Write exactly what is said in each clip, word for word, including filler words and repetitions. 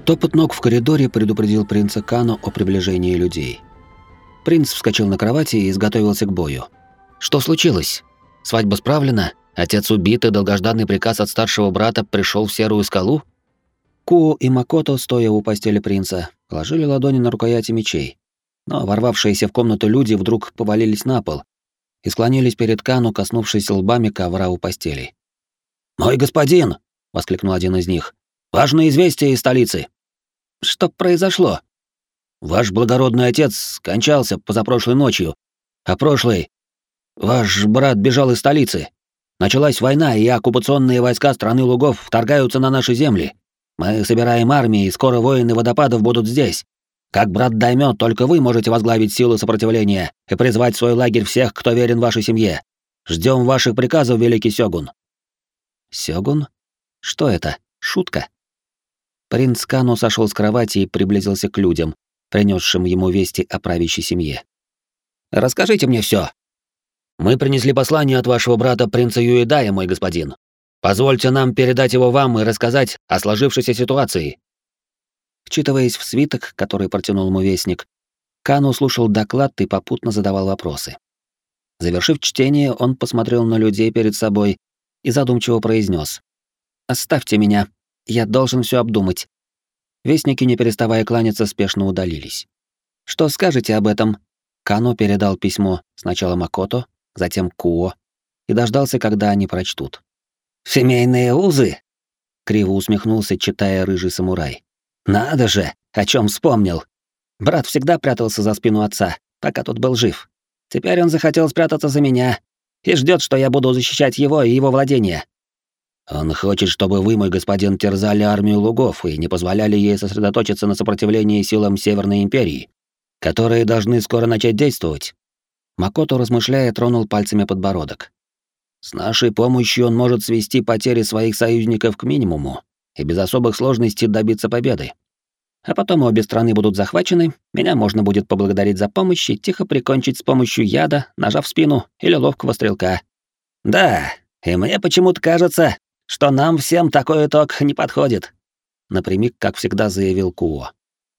Топот ног в коридоре предупредил принца Кану о приближении людей. Принц вскочил на кровати и изготовился к бою. Что случилось? Свадьба справлена? Отец убит, и долгожданный приказ от старшего брата пришел в Серую скалу? Куо и Макото, стоя у постели принца, положили ладони на рукояти мечей. Но ворвавшиеся в комнату люди вдруг повалились на пол и склонились перед Кану, коснувшись лбами ковра у постели. «Мой господин!» — воскликнул один из них. «Важное известие из столицы!» «Что произошло?» «Ваш благородный отец скончался позапрошлой ночью, а прошлой... Ваш брат бежал из столицы. Началась война, и оккупационные войска страны лугов вторгаются на наши земли. Мы собираем армии, и скоро воины водопадов будут здесь. Как брат Даймё, только вы можете возглавить силы сопротивления и призвать в свой лагерь всех, кто верен вашей семье. Ждем ваших приказов, великий сёгун». «Сёгун? Что это? Шутка?» Принц Кану сошел с кровати и приблизился к людям, принесшим ему вести о правящей семье. «Расскажите мне все. Мы принесли послание от вашего брата принца Юэдая, мой господин. Позвольте нам передать его вам и рассказать о сложившейся ситуации». Вчитываясь в свиток, который протянул ему вестник, Кану слушал доклад и попутно задавал вопросы. Завершив чтение, он посмотрел на людей перед собой и задумчиво произнес: «Оставьте меня, я должен все обдумать». Вестники, не переставая кланяться, спешно удалились. «Что скажете об этом?» Кану передал письмо сначала Макото, затем Куо, и дождался, когда они прочтут. «Семейные узы?» — криво усмехнулся, читая рыжий самурай. «Надо же, о чем вспомнил. Брат всегда прятался за спину отца, пока тот был жив. Теперь он захотел спрятаться за меня и ждет, что я буду защищать его и его владения». «Он хочет, чтобы вы, мой господин, терзали армию лугов и не позволяли ей сосредоточиться на сопротивлении силам Северной империи, которые должны скоро начать действовать». Макото, размышляя, тронул пальцами подбородок. «С нашей помощью он может свести потери своих союзников к минимуму и без особых сложностей добиться победы. А потом обе страны будут захвачены, меня можно будет поблагодарить за помощь и тихо прикончить с помощью яда, ножа в спину или ловкого стрелка. Да, и мне почему-то кажется, что нам всем такой итог не подходит», — напрямик, как всегда, заявил Куо.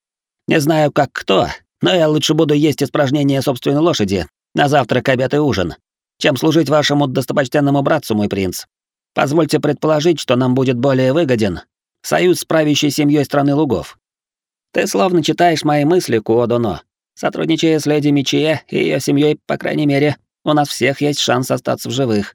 «Не знаю, как кто, но я лучше буду есть испражнения собственной лошади на завтрак, обед и ужин, чем служить вашему достопочтенному братцу, мой принц. Позвольте предположить, что нам будет более выгоден союз с правящей семьей страны лугов. Ты словно читаешь мои мысли, Куодоно. Сотрудничая с леди Мичие и ее семьей, по крайней мере, у нас всех есть шанс остаться в живых».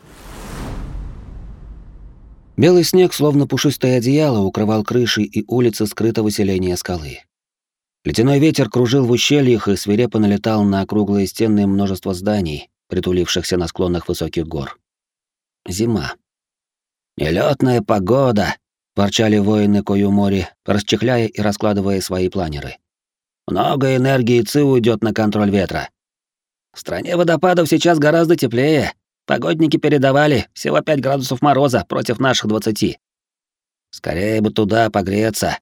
Белый снег, словно пушистое одеяло, укрывал крыши и улицы скрытого селения скалы. Ледяной ветер кружил в ущельях и свирепо налетал на округлые стены множества зданий, притулившихся на склонах высоких гор. Зима. «Нелётная погода», — ворчали воины Коюмори, расчехляя и раскладывая свои планеры. «Много энергии Ци уйдет на контроль ветра. В стране водопадов сейчас гораздо теплее. Погодники передавали всего пять градусов мороза против наших двадцати. Скорее бы туда погреться».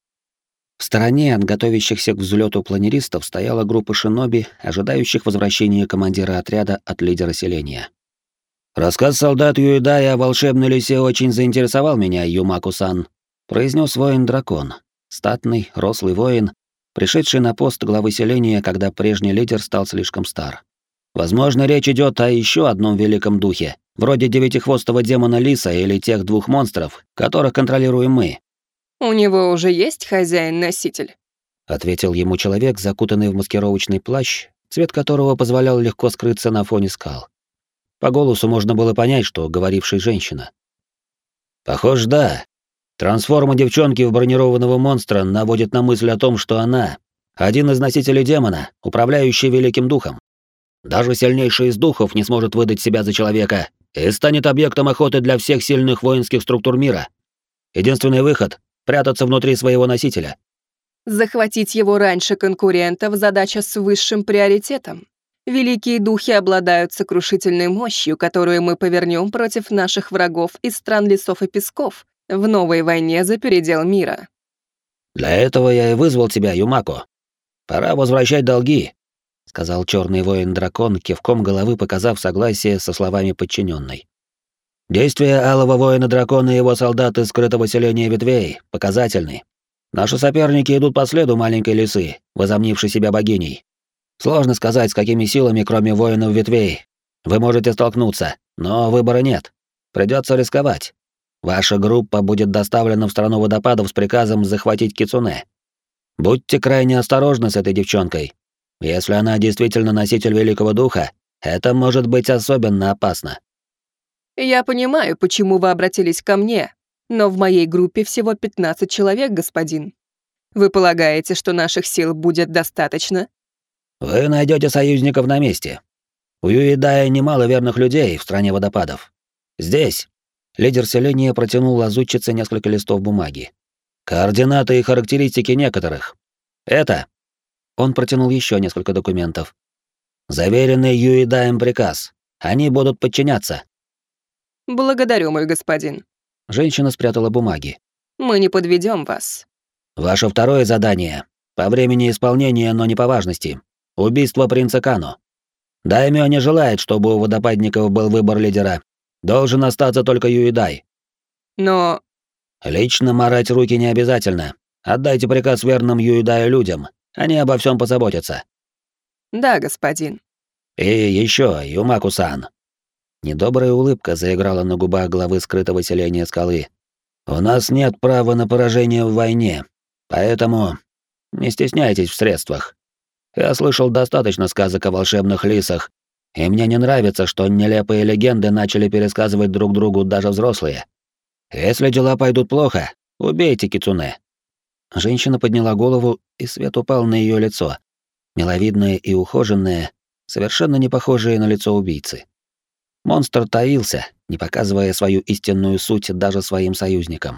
В стороне от готовящихся к взлету планеристов стояла группа шиноби, ожидающих возвращения командира отряда от лидера селения. «Рассказ солдат Юэдая о волшебной лисе очень заинтересовал меня, Юмаку-сан», — произнес воин-дракон, статный, рослый воин, пришедший на пост главы селения, когда прежний лидер стал слишком стар. «Возможно, речь идет о еще одном великом духе, вроде девятихвостого демона Лиса или тех двух монстров, которых контролируем мы». «У него уже есть хозяин-носитель?» — ответил ему человек, закутанный в маскировочный плащ, цвет которого позволял легко скрыться на фоне скал. По голосу можно было понять, что говорившая женщина. «Похоже, да. Трансформа девчонки в бронированного монстра наводит на мысль о том, что она — один из носителей демона, управляющий великим духом. Даже сильнейший из духов не сможет выдать себя за человека и станет объектом охоты для всех сильных воинских структур мира. Единственный выход — прятаться внутри своего носителя». Захватить его раньше конкурентов — задача с высшим приоритетом. Великие духи обладают сокрушительной мощью, которую мы повернем против наших врагов из стран лесов и песков в новой войне за передел мира. «Для этого я и вызвал тебя, Юмако. Пора возвращать долги», — сказал черный воин-дракон, кивком головы показав согласие со словами подчиненной. «Действия алого воина-дракона и его солдат из скрытого селения ветвей показательны. Наши соперники идут по следу маленькой лисы, возомнившей себя богиней. Сложно сказать, с какими силами, кроме воинов ветвей, вы можете столкнуться, но выбора нет. Придется рисковать. Ваша группа будет доставлена в страну водопадов с приказом захватить Кицуне. Будьте крайне осторожны с этой девчонкой. Если она действительно носитель Великого Духа, это может быть особенно опасно. Я понимаю, почему вы обратились ко мне, но в моей группе всего пятнадцать человек, господин. Вы полагаете, что наших сил будет достаточно? Вы найдете союзников на месте. У Юидая немало верных людей в стране водопадов. Здесь лидер селения протянул лазутчице несколько листов бумаги. Координаты и характеристики некоторых. Это... Он протянул еще несколько документов. Заверенный Юидаем приказ. Они будут подчиняться. Благодарю, мой господин. Женщина спрятала бумаги. Мы не подведем вас. Ваше второе задание. По времени исполнения, но не по важности. Убийство принца Кано. Даймё не желает, чтобы у водопадников был выбор лидера. Должен остаться только Юидай. Но... Лично марать руки не обязательно. Отдайте приказ верным Юидаю людям. Они обо всем позаботятся. Да, господин. И еще, Юмаку-сан. Недобрая улыбка заиграла на губах главы скрытого селения скалы. У нас нет права на поражение в войне, поэтому не стесняйтесь в средствах. Я слышал достаточно сказок о волшебных лисах, и мне не нравится, что нелепые легенды начали пересказывать друг другу даже взрослые. Если дела пойдут плохо, убейте Кицуне. Женщина подняла голову, и свет упал на ее лицо. Миловидное и ухоженное, совершенно не похожее на лицо убийцы. Монстр таился, не показывая свою истинную суть даже своим союзникам.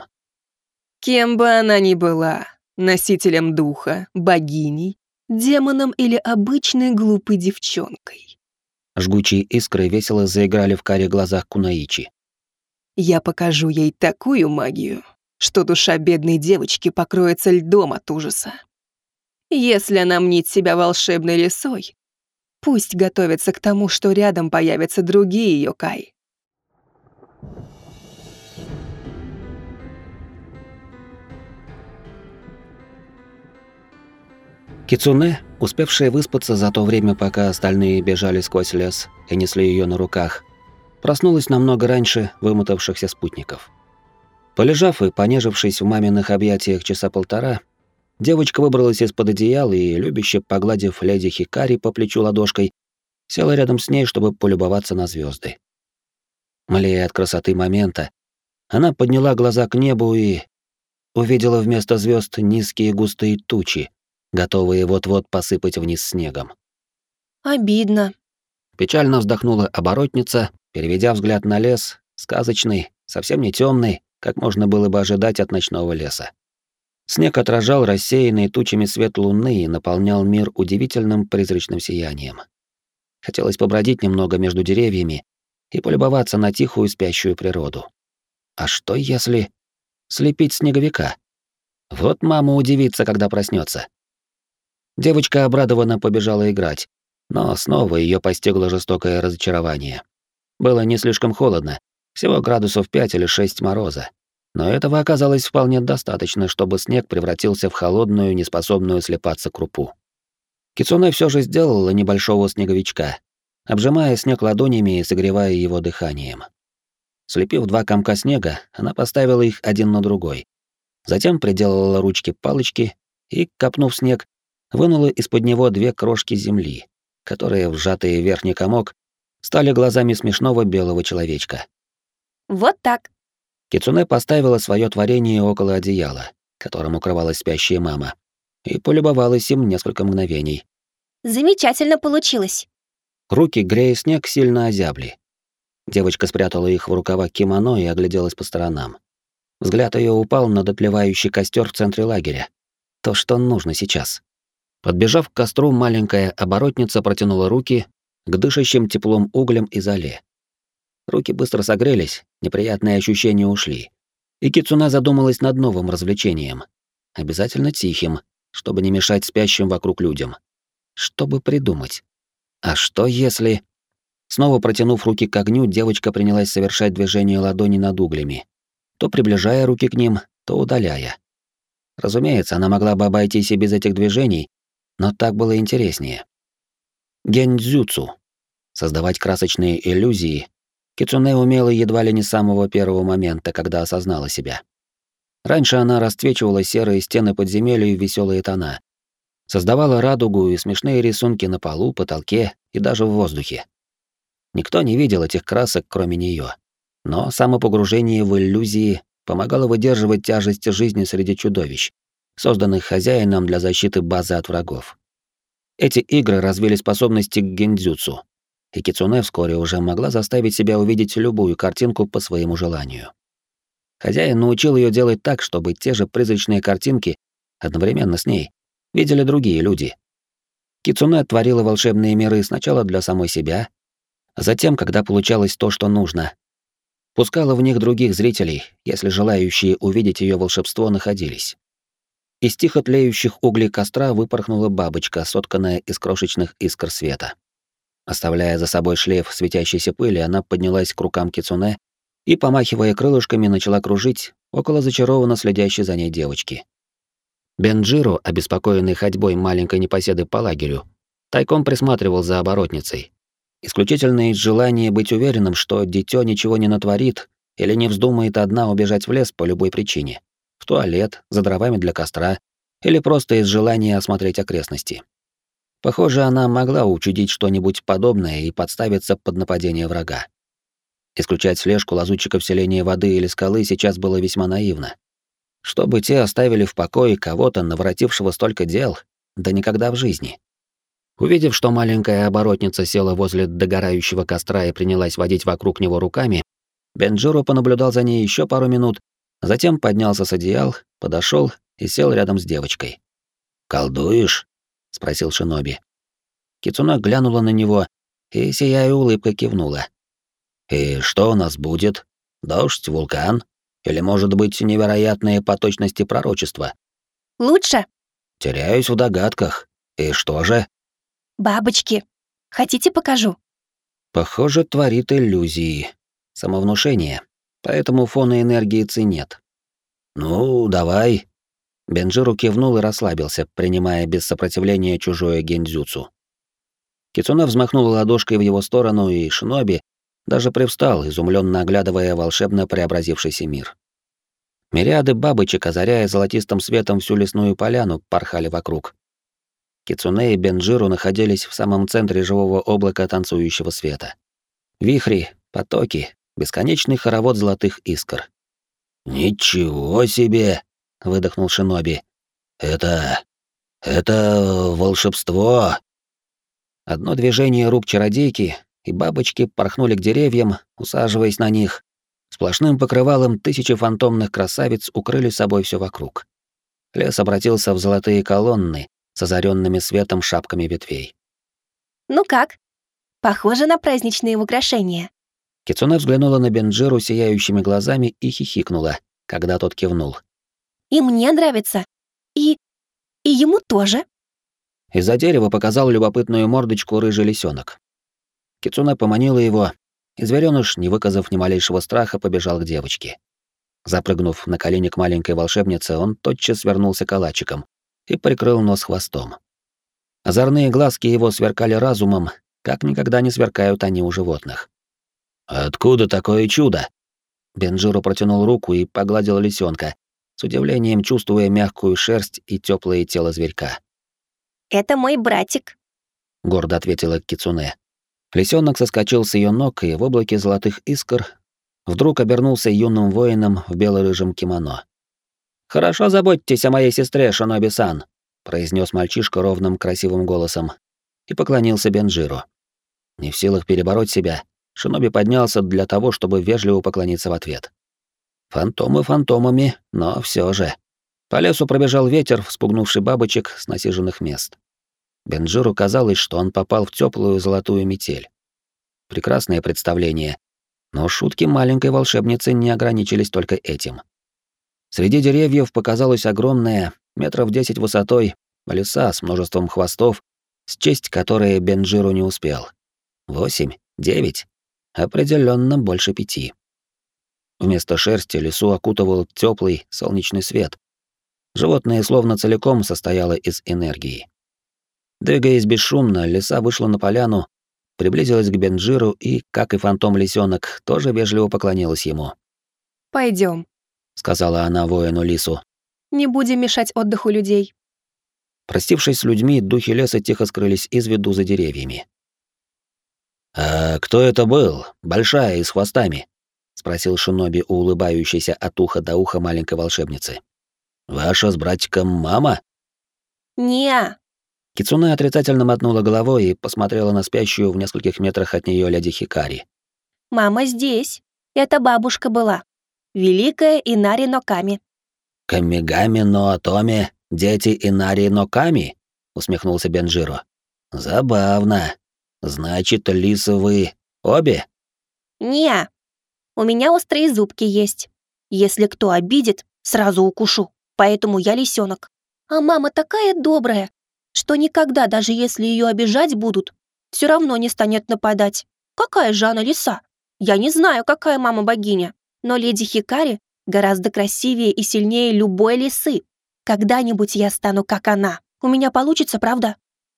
Кем бы она ни была, носителем духа, богиней, демоном или обычной глупой девчонкой. Жгучие искры весело заиграли в карих глазах Кунаичи. Я покажу ей такую магию, что душа бедной девочки покроется льдом от ужаса. Если она мнит себя волшебной лисой, пусть готовится к тому, что рядом появятся другие йокай. Кицуне, успевшая выспаться за то время, пока остальные бежали сквозь лес и несли ее на руках, проснулась намного раньше вымотавшихся спутников. Полежав и понежившись в маминых объятиях часа полтора, девочка выбралась из-под одеяла и, любяще погладив леди Хикари по плечу ладошкой, села рядом с ней, чтобы полюбоваться на звезды. Млея от красоты момента, она подняла глаза к небу и увидела вместо звезд низкие густые тучи, готовые вот-вот посыпать вниз снегом. Обидно. Печально вздохнула оборотница, переведя взгляд на лес, сказочный, совсем не темный, как можно было бы ожидать от ночного леса. Снег отражал рассеянный тучами свет луны и наполнял мир удивительным призрачным сиянием. Хотелось побродить немного между деревьями и полюбоваться на тихую спящую природу. А что если слепить снеговика? Вот мама удивится, когда проснется. Девочка обрадованно побежала играть, но снова ее постигло жестокое разочарование. Было не слишком холодно, всего градусов пять или шесть мороза, но этого оказалось вполне достаточно, чтобы снег превратился в холодную, неспособную слепаться крупу. Кицуне все же сделала небольшого снеговичка, обжимая снег ладонями и согревая его дыханием. Слепив два комка снега, она поставила их один на другой. Затем приделала ручки-палочки и, копнув снег, вынула из-под него две крошки земли, которые, вжатые в верхний комок, стали глазами смешного белого человечка. Вот так. Кицуне поставила свое творение около одеяла, которым укрывалась спящая мама, и полюбовалась им несколько мгновений. Замечательно получилось. Руки, грея снег, сильно озябли. Девочка спрятала их в рукава кимоно и огляделась по сторонам. Взгляд ее упал на дотлевающий костер в центре лагеря. То, что нужно сейчас. Подбежав к костру, маленькая оборотница протянула руки к дышащим теплом углям и золе. Руки быстро согрелись, неприятные ощущения ушли. И Кицуне задумалась над новым развлечением. Обязательно тихим, чтобы не мешать спящим вокруг людям. Чтобы придумать. А что если... Снова протянув руки к огню, девочка принялась совершать движение ладони над углями, то приближая руки к ним, то удаляя. Разумеется, она могла бы обойтись и без этих движений, но так было интереснее. Гендзюцу. Создавать красочные иллюзии Кицунэ умела едва ли не с самого первого момента, когда осознала себя. Раньше она расцвечивала серые стены подземелья в веселые тона, создавала радугу и смешные рисунки на полу, потолке и даже в воздухе. Никто не видел этих красок, кроме нее. Но самопогружение в иллюзии помогало выдерживать тяжесть жизни среди чудовищ, созданных хозяином для защиты базы от врагов. Эти игры развили способности к гендзюцу, и Кицунэ вскоре уже могла заставить себя увидеть любую картинку по своему желанию. Хозяин научил ее делать так, чтобы те же призрачные картинки одновременно с ней видели другие люди. Кицунэ творила волшебные миры сначала для самой себя, а затем, когда получалось то, что нужно, пускала в них других зрителей, если желающие увидеть ее волшебство находились. Из тихо тлеющих углей костра выпорхнула бабочка, сотканная из крошечных искр света. Оставляя за собой шлейф светящейся пыли, она поднялась к рукам Кицунэ и, помахивая крылышками, начала кружить около зачарованно следящей за ней девочки. Бенджиро, обеспокоенный ходьбой маленькой непоседы по лагерю, тайком присматривал за оборотницей. Исключительно из желания быть уверенным, что дитё ничего не натворит или не вздумает одна убежать в лес по любой причине. В туалет, за дровами для костра или просто из желания осмотреть окрестности. Похоже, она могла учудить что-нибудь подобное и подставиться под нападение врага. Исключать слежку лазутчиков селения воды или скалы сейчас было весьма наивно. Чтобы те оставили в покое кого-то, наворотившего столько дел, да никогда в жизни. Увидев, что маленькая оборотница села возле догорающего костра и принялась водить вокруг него руками, Бенджиро понаблюдал за ней еще пару минут, затем поднялся с одеял, подошел и сел рядом с девочкой. «Колдуешь?» — спросил шиноби. Кицунэ глянула на него и, сияя улыбкой, кивнула. «И что у нас будет? Дождь, вулкан? Или, может быть, невероятные по точности пророчества?» Лучше? «Теряюсь в догадках. И что же?» Бабочки. Хотите, покажу? Похоже, творит иллюзии. Самовнушение. Поэтому фона энергии ци нет. «Ну, давай». Бенджиру кивнул и расслабился, принимая без сопротивления чужое гендзюцу. Кицунэ взмахнула ладошкой в его сторону, и шиноби даже привстал, изумленно оглядывая волшебно преобразившийся мир. Мириады бабочек, озаряя золотистым светом всю лесную поляну, порхали вокруг. Кицунэ и Бенджиру находились в самом центре живого облака танцующего света. Вихри, потоки, бесконечный хоровод золотых искр. «Ничего себе!» — выдохнул шиноби. «Это... это волшебство!» Одно движение рук чародейки, и бабочки порхнули к деревьям, усаживаясь на них. Сплошным покрывалом тысячи фантомных красавиц укрыли собой все вокруг. Лес обратился в золотые колонны с озаренными светом шапками ветвей. Ну как? Похоже на праздничные украшения. Кицунэ взглянула на Бенджиру сияющими глазами и хихикнула, когда тот кивнул. И мне нравится. И... и ему тоже. Из-за дерева показал любопытную мордочку рыжий лисенок. Кицунэ поманила его, и зверёныш, не выказав ни малейшего страха, побежал к девочке. Запрыгнув на колени к маленькой волшебнице, он тотчас свернулся калачиком и прикрыл нос хвостом. Озорные глазки его сверкали разумом, как никогда не сверкают они у животных. «Откуда такое чудо?» Бенджиро протянул руку и погладил лисенка, с удивлением чувствуя мягкую шерсть и теплое тело зверька. Это мой братик, гордо ответила Кицунэ. Лисенок соскочил с ее ног и в облаке золотых искр вдруг обернулся юным воином в бело-рыжем кимоно. «Хорошо заботьтесь о моей сестре, Шиноби-сан», — произнес мальчишка ровным красивым голосом и поклонился Бенджиро. Не в силах перебороть себя, Шиноби поднялся для того, чтобы вежливо поклониться в ответ. Фантомы фантомами, но все же. По лесу пробежал ветер, вспугнувший бабочек с насиженных мест. Бенджиру казалось, что он попал в теплую золотую метель. Прекрасное представление, но шутки маленькой волшебницы не ограничились только этим. Среди деревьев показалась огромная, метров десять высотой, лиса с множеством хвостов, счесть которые Бенджиру не успел. Восемь, девять, определенно больше пяти. Вместо шерсти лису окутывал теплый солнечный свет, Животное словно целиком состояло из энергии. Двигаясь бесшумно, лиса вышла на поляну, приблизилась к Бенджиру и, как и фантом-лисёнок, тоже вежливо поклонилась ему. Пойдем, Сказала она воину-лису. не будем мешать отдыху людей. Простившись с людьми, духи леса тихо скрылись из виду за деревьями. «А кто это был? Большая и с хвостами?» — спросил шиноби у улыбающейся от уха до уха маленькой волшебницы. «Ваша с братиком мама?» Не, Кицуне отрицательно мотнула головой и посмотрела на спящую в нескольких метрах от нее леди Хикари. мама здесь. Это бабушка была. Великая Инари Ноками. «Камигами но Атоме, дети Инари Ноками?» — усмехнулся Бенджиро. «Забавно. Значит, лисы вы обе?» Не, у меня острые зубки есть. Если кто обидит, сразу укушу. Поэтому я лисенок. А мама такая добрая, что никогда, даже если ее обижать будут, все равно не станет нападать. Какая же она лиса? Я не знаю, какая мама богиня, но леди Хикари гораздо красивее и сильнее любой лисы. Когда-нибудь я стану как она. У меня получится, правда?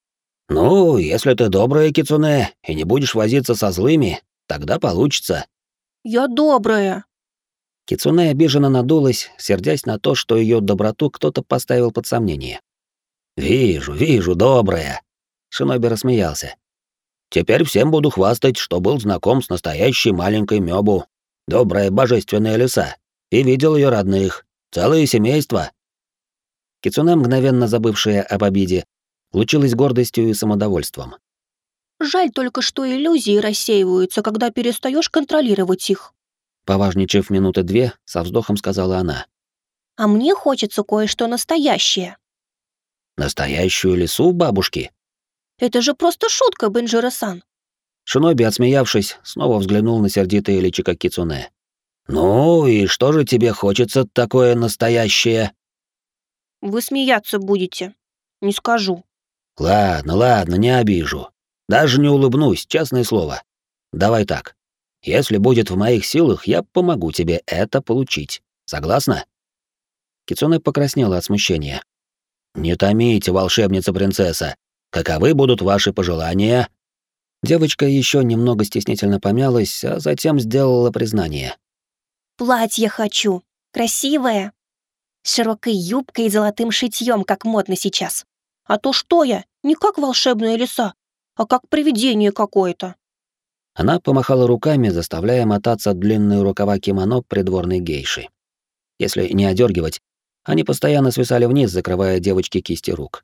«Ну, если ты добрая, Кицуне, и не будешь возиться со злыми, тогда получится». Я добрая. Кицуне обиженно надулась, сердясь на то, что ее доброту кто-то поставил под сомнение. «Вижу, вижу, добрая», — шиноби рассмеялся. «Теперь всем буду хвастать, что был знаком с настоящей маленькой Мёбу, добрая божественная лиса, и видел ее родных, целое семейство». Кицуне, мгновенно забывшая об обиде, лучилась гордостью и самодовольством. Жаль только, что иллюзии рассеиваются, когда перестаешь контролировать их. Поважничав минуты две, со вздохом сказала она. А мне хочется кое-что настоящее. «Настоящую лису бабушки?» Это же просто шутка, Бенджиро-сан. Шиноби, отсмеявшись, снова взглянул на сердитое личико Кицуне. «Ну и что же тебе хочется такое настоящее?» Вы смеяться будете. Не скажу. «Ладно, ладно, не обижу. Даже не улыбнусь, честное слово. Давай так. Если будет в моих силах, я помогу тебе это получить. Согласна?» Кицуне покраснела от смущения. «Не томите, волшебница-принцесса. Каковы будут ваши пожелания?» Девочка еще немного стеснительно помялась, а затем сделала признание. Платье хочу. Красивое. С широкой юбкой и золотым шитьем, как модно сейчас. А то что я? Не как волшебная лиса, а как привидение какое-то. Она помахала руками, заставляя мотаться длинные рукава кимоно придворной гейши. Если не одергивать, они постоянно свисали вниз, закрывая девочке кисти рук.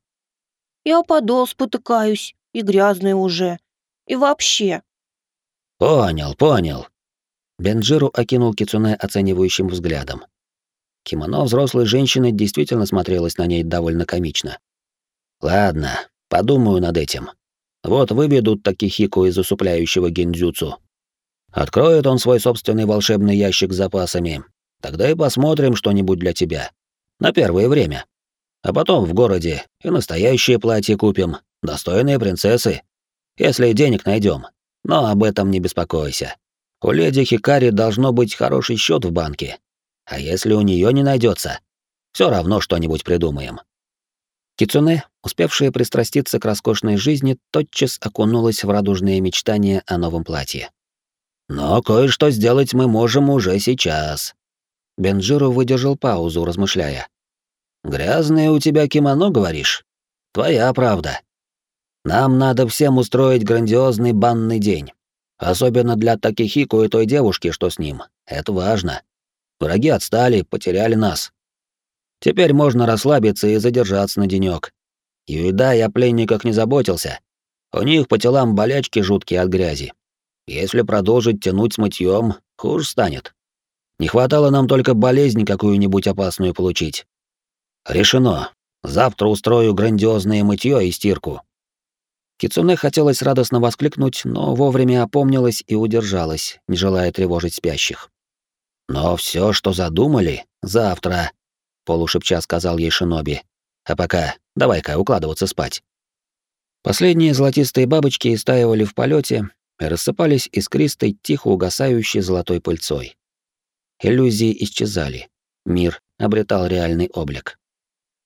Я подол спотыкаюсь, и грязная уже. И вообще. «Понял, понял». Бенджиру окинул Кицуне оценивающим взглядом. Кимоно взрослой женщины действительно смотрелось на ней довольно комично. «Ладно, подумаю над этим. Вот выведут Такихико из усыпляющего гиндзюцу. Откроет он свой собственный волшебный ящик с запасами. Тогда и посмотрим что-нибудь для тебя. На первое время. А потом в городе и настоящее платье купим, достойные принцессы. Если денег найдем. Но об этом не беспокойся. У леди Хикари должно быть хороший счет в банке. А если у нее не найдется, все равно что-нибудь придумаем». Кицуне, успевшая пристраститься к роскошной жизни, тотчас окунулась в радужные мечтания о новом платье. «Но кое-что сделать мы можем уже сейчас». Бенджиро выдержал паузу, размышляя. «Грязное у тебя кимоно, говоришь? Твоя правда. Нам надо всем устроить грандиозный банный день. Особенно для Такихико и той девушки, что с ним. Это важно. Враги отстали, потеряли нас. Теперь можно расслабиться и задержаться на денёк. Юида я о пленниках не заботился. У них по телам болячки жуткие от грязи. Если продолжить тянуть с мытьём, хуже станет. Не хватало нам только болезнь какую-нибудь опасную получить. Решено. Завтра устрою грандиозное мытьё и стирку». Кицуне хотелось радостно воскликнуть, но вовремя опомнилась и удержалась, не желая тревожить спящих. «Но всё, что задумали, завтра», — полушепча сказал ей шиноби. «А пока давай-ка укладываться спать». Последние золотистые бабочки истаивали в полете и рассыпались искристой, тихо угасающей золотой пыльцой. Иллюзии исчезали. Мир обретал реальный облик.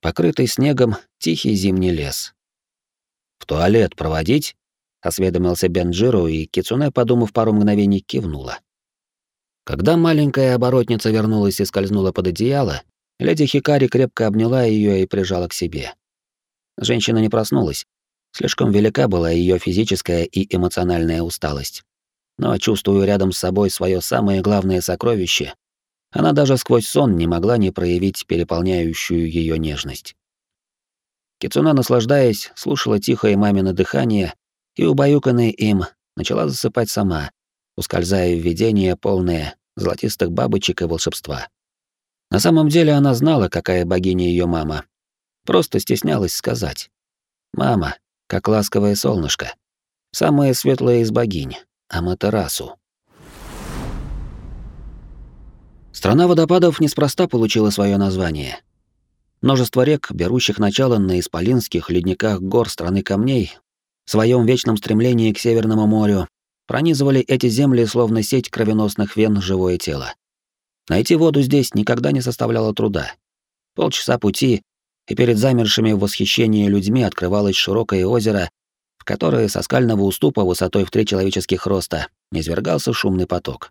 покрытый снегом тихий зимний лес. «В туалет проводить?» — осведомился Бенджиро, и Кицуне, подумав пару мгновений, кивнула. Когда маленькая оборотница вернулась и скользнула под одеяло, леди Хикари крепко обняла ее и прижала к себе. Женщина не проснулась. Слишком велика была ее физическая и эмоциональная усталость. Но, чувствуя рядом с собой свое самое главное сокровище, она даже сквозь сон не могла не проявить переполняющую ее нежность. Кицуне, наслаждаясь, слушала тихое мамино дыхание и, убаюканная им, начала засыпать сама, ускользая в видение, полное золотистых бабочек и волшебства. На самом деле она знала, какая богиня ее мама. Просто стеснялась сказать. Мама, как ласковое солнышко. Самая светлая из богинь, Аматерасу. Страна водопадов неспроста получила свое название. Множество рек, берущих начало на исполинских ледниках гор страны камней, в своем вечном стремлении к Северному морю, пронизывали эти земли словно сеть кровеносных вен живое тело. Найти воду здесь никогда не составляло труда. Полчаса пути, и перед замершими в восхищении людьми открывалось широкое озеро, в которое со скального уступа высотой в три человеческих роста низвергался шумный поток.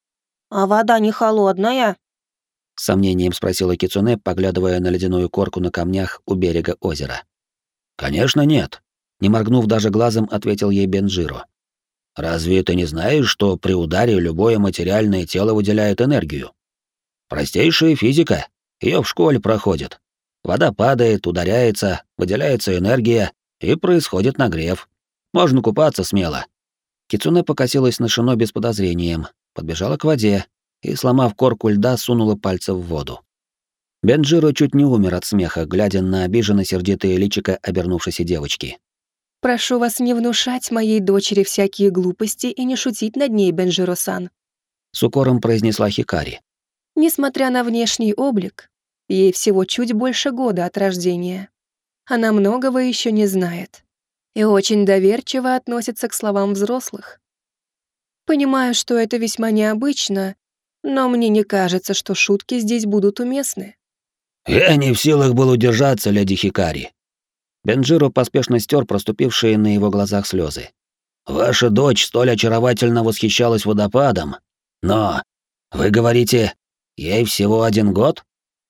«А вода не холодная?» — с сомнением спросила Кицуне, поглядывая на ледяную корку на камнях у берега озера. «Конечно нет», — не моргнув даже глазом, ответил ей Бенджиро. «Разве ты не знаешь, что при ударе любое материальное тело выделяет энергию? Простейшая физика, ее в школе проходит. Вода падает, ударяется, выделяется энергия, и происходит нагрев. Можно купаться смело». Кицуне покосилась на Шиноби с подозрением, подбежала к воде и, сломав корку льда, сунула пальцы в воду. Бенджиро чуть не умер от смеха, глядя на обиженно-сердитое личико обернувшейся девочки. «Прошу вас не внушать моей дочери всякие глупости и не шутить над ней, Бенджиро-сан», — с укором произнесла Хикари. «Несмотря на внешний облик, ей всего чуть больше года от рождения. Она многого еще не знает и очень доверчиво относится к словам взрослых. Понимаю, что это весьма необычно, но мне не кажется, что шутки здесь будут уместны». «Я не в силах был удержаться, леди Хикари». Бенджиро поспешно стер проступившие на его глазах слезы. «Ваша дочь столь очаровательно восхищалась водопадом, но, вы говорите, ей всего один год?»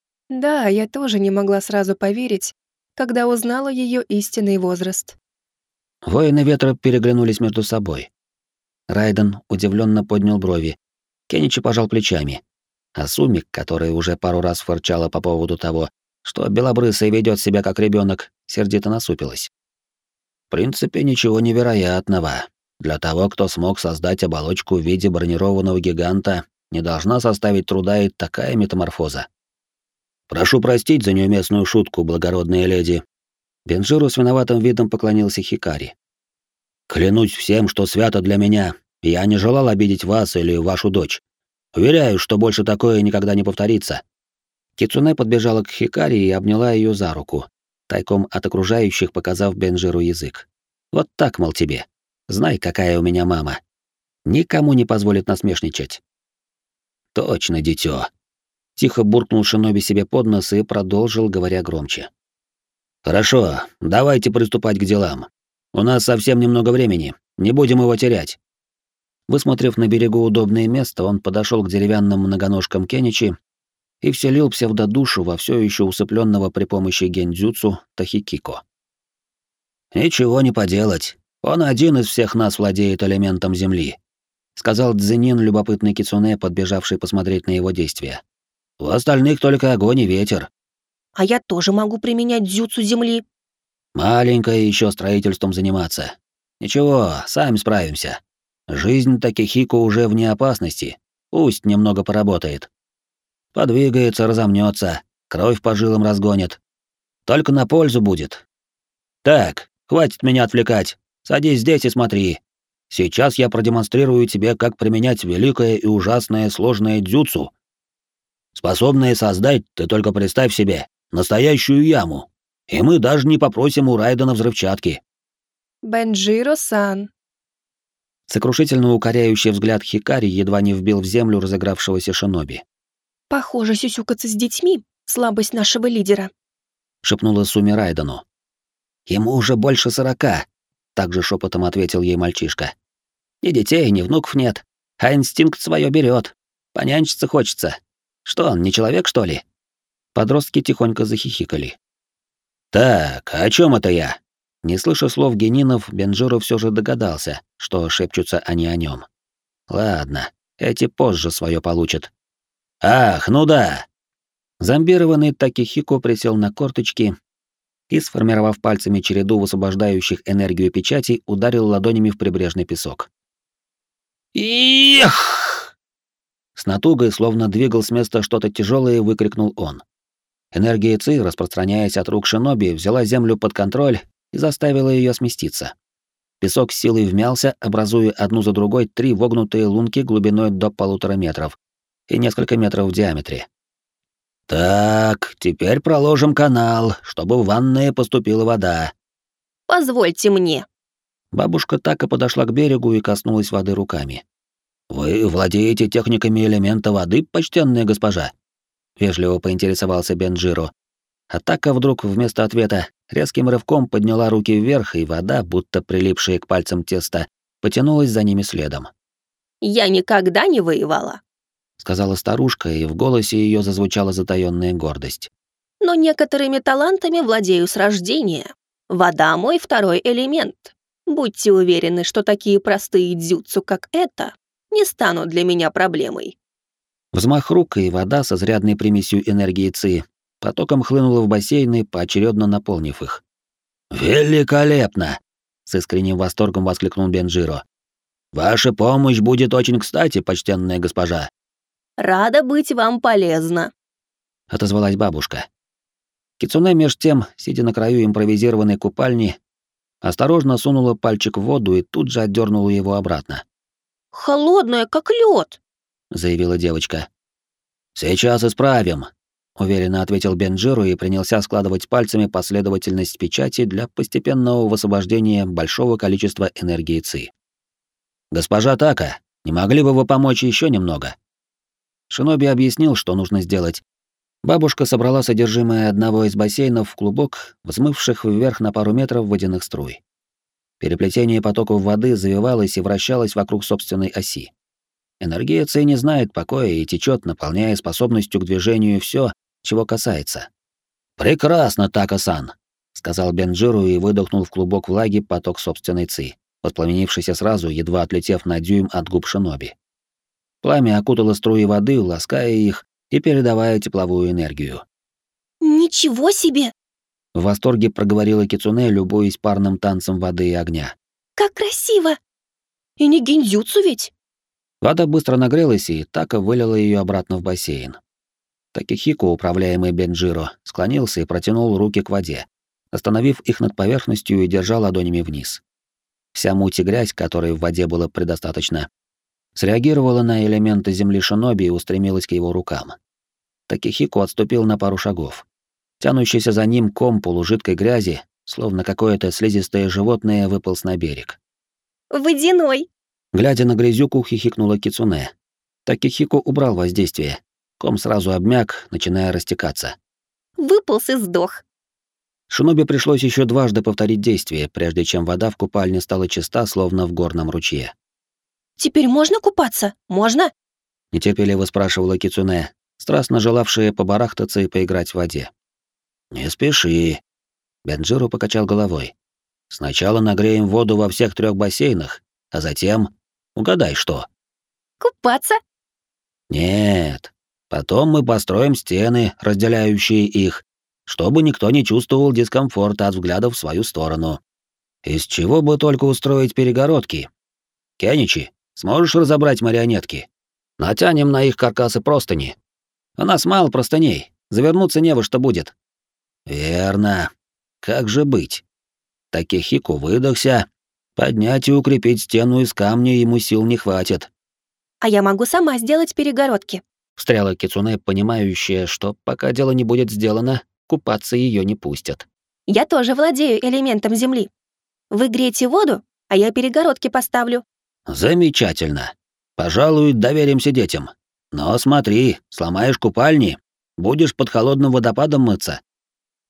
Да, я тоже не могла сразу поверить, когда узнала ее истинный возраст. Воины ветра переглянулись между собой. Райден удивленно поднял брови. Кеничи пожал плечами. А Сумик, которая уже пару раз фырчала по поводу того, что белобрысый ведет себя как ребенок, сердито насупилась. В принципе, ничего невероятного. Для того, кто смог создать оболочку в виде бронированного гиганта, не должна составить труда и такая метаморфоза. «Прошу простить за неуместную шутку, благородная леди». Бенджиро с виноватым видом поклонился Хикари. «Клянусь всем, что свято для меня, я не желал обидеть вас или вашу дочь. Уверяю, что больше такое никогда не повторится». Кицуне подбежала к Хикари и обняла ее за руку, тайком от окружающих показав Бенджиру язык. «Вот так, мол, тебе. Знай, какая у меня мама. Никому не позволит насмешничать». «Точно, дитё». Тихо буркнул Шиноби себе под нос и продолжил, говоря громче. «Хорошо, давайте приступать к делам. У нас совсем немного времени, не будем его терять». Высмотрев на берегу удобное место, он подошел к деревянным многоножкам Кеничи и вселил псевдодушу во все еще усыпленного при помощи гендзюцу Тахикико. «Ничего не поделать, он один из всех нас владеет элементом земли», сказал Дзенин, любопытный кицуне, подбежавший посмотреть на его действия. «У остальных только огонь и ветер». «А я тоже могу применять дзюцу земли». «Маленькое еще строительством заниматься. Ничего, сами справимся. Жизнь Такихико уже вне опасности, пусть немного поработает. Подвигается, разомнется, кровь по жилам разгонит. Только на пользу будет. Так, хватит меня отвлекать, садись здесь и смотри. Сейчас я продемонстрирую тебе, как применять великое и ужасное сложное дзюцу, способное создать, ты только представь себе, настоящую яму. И мы даже не попросим у Райдена взрывчатки». «Бенджиро-сан». Сокрушительно укоряющий взгляд Хикари едва не вбил в землю разыгравшегося шиноби. «Похоже, сюсюкаться с детьми — слабость нашего лидера». — шепнула Суми Райдану. «Ему уже больше сорока», — также шепотом ответил ей мальчишка. «Ни детей, ни внуков нет, а инстинкт свое берет. Понянчиться хочется. Что он, не человек, что ли?» Подростки тихонько захихикали. «Так, о чем это я?» Не слыша слов генинов, Бенджиро все же догадался, что шепчутся они о нем. Ладно, эти позже свое получат. «Ах, ну да!» Зомбированный Такихико присел на корточки и, сформировав пальцами череду высвобождающих энергию печатей, ударил ладонями в прибрежный песок. «Их!» С натугой, словно двигал с места что-то тяжелое, выкрикнул он. Энергия Ци, распространяясь от рук шиноби, взяла землю под контроль и заставила ее сместиться. Песок с силой вмялся, образуя одну за другой три вогнутые лунки глубиной до полутора метров и несколько метров в диаметре. «Так, теперь проложим канал, чтобы в ванные поступила вода». «Позвольте мне». Бабушка так и подошла к берегу и коснулась воды руками. «Вы владеете техниками элемента воды, почтенная госпожа?» — вежливо поинтересовался Бенджиро. Атака вдруг вместо ответа резким рывком подняла руки вверх, и вода, будто прилипшая к пальцам теста, потянулась за ними следом. «Я никогда не воевала», — сказала старушка, и в голосе ее зазвучала затаённая гордость. «но некоторыми талантами владею с рождения. Вода — мой второй элемент. Будьте уверены, что такие простые дзюцу, как это, не станут для меня проблемой». Взмах рук, и вода с изрядной примесью энергии Ци потоком хлынула в бассейны, поочередно наполнив их. «Великолепно!» — с искренним восторгом воскликнул Бенджиро. «Ваша помощь будет очень кстати, почтенная госпожа». «Рада быть вам полезна», — отозвалась бабушка. Кицуне меж тем, сидя на краю импровизированной купальни, осторожно сунула пальчик в воду и тут же отдернула его обратно. «Холодная, как лед», — заявила девочка. «Сейчас исправим», — уверенно ответил Бенджиро и принялся складывать пальцами последовательность печати для постепенного высвобождения большого количества энергии Ци. «Госпожа Така, не могли бы вы помочь еще немного?» Шиноби объяснил, что нужно сделать. Бабушка собрала содержимое одного из бассейнов в клубок, взмывших вверх на пару метров водяных струй. Переплетение потоков воды завивалось и вращалось вокруг собственной оси. Энергия Ци не знает покоя и течет, наполняя способностью к движению все, чего касается. «Прекрасно, Така-сан», — сказал Бенджиро и выдохнул в клубок влаги поток собственной Ци, воспламенившийся сразу, едва отлетев на дюйм от губ шиноби. Пламя окутало струи воды, лаская их и передавая тепловую энергию. «Ничего себе!» — в восторге проговорила Кицуне, любуясь парным танцем воды и огня. «Как красиво! И не гиндзюцу ведь!» Вода быстро нагрелась, и Така вылила ее обратно в бассейн. Такихико, управляемый Бенджиро, склонился и протянул руки к воде, остановив их над поверхностью и держа ладонями вниз. Вся муть и грязь, которой в воде было предостаточно, среагировала на элементы земли шиноби и устремилась к его рукам. Такихико отступил на пару шагов. Тянущийся за ним ком полужидкой грязи, словно какое-то слизистое животное, выполз на берег. «Водяной!» Глядя на грязюку, хихикнула Кицуне. Такихико убрал воздействие. Ком сразу обмяк, начиная растекаться. «Выполз и сдох». Шиноби пришлось еще дважды повторить действие, прежде чем вода в купальне стала чиста, словно в горном ручье. «Теперь можно купаться? Можно?» — нетерпеливо спрашивала Кицуне, страстно желавшая побарахтаться и поиграть в воде. «Не спеши», — Бенджиро покачал головой. «Сначала нагреем воду во всех трех бассейнах, а затем... Угадай, что?» «Купаться?» «Нет. Потом мы построим стены, разделяющие их, чтобы никто не чувствовал дискомфорта от взглядов в свою сторону. Из чего бы только устроить перегородки? Кеничи, сможешь разобрать марионетки? Натянем на их каркасы простыни. У нас мало простыней, завернуться не во что будет». «Верно. Как же быть?» Такихико выдохся. Поднять и укрепить стену из камня ему сил не хватит. «А я могу сама сделать перегородки», — встряла Кицуне, понимающая, что пока дело не будет сделано, купаться ее не пустят. «Я тоже владею элементом земли. Вы греете воду, а я перегородки поставлю». «Замечательно. Пожалуй, доверимся детям. Но смотри, сломаешь купальни, будешь под холодным водопадом мыться».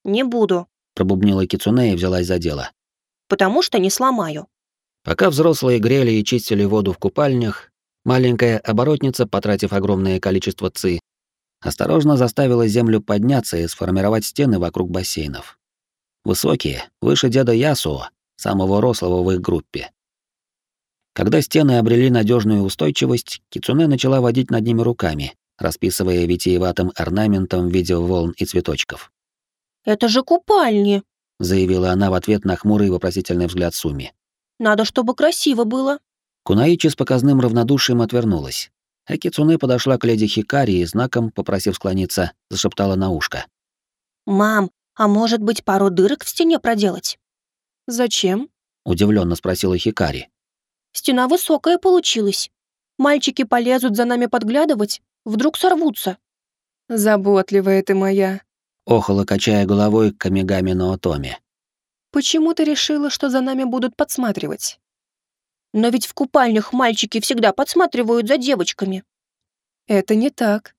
Не буду, пробубнила Кицунэ и взялась за дело. потому что не сломаю. Пока взрослые грели и чистили воду в купальнях, маленькая оборотница, потратив огромное количество ци, осторожно заставила землю подняться и сформировать стены вокруг бассейнов. Высокие, выше деда Ясуо, самого рослого в их группе. Когда стены обрели надежную устойчивость, Кицунэ начала водить над ними руками, расписывая витиеватым орнаментом в виде волн и цветочков. Это же купальни. Заявила она в ответ на хмурый вопросительный взгляд Суми. Надо, чтобы красиво было. Кунаичи с показным равнодушием отвернулась, а Кицунэ подошла к леди Хикари и знаком, попросив склониться, зашептала на ушко. Мам, а может быть пару дырок в стене проделать? Зачем? Удивленно спросила Хикари. Стена высокая получилась. Мальчики полезут за нами подглядывать, вдруг сорвутся. Заботливая ты моя. Охала, качая головой Камигами Ноотоми. Почему ты решила, что за нами будут подсматривать? Но ведь в купальнях мальчики всегда подсматривают за девочками. Это не так.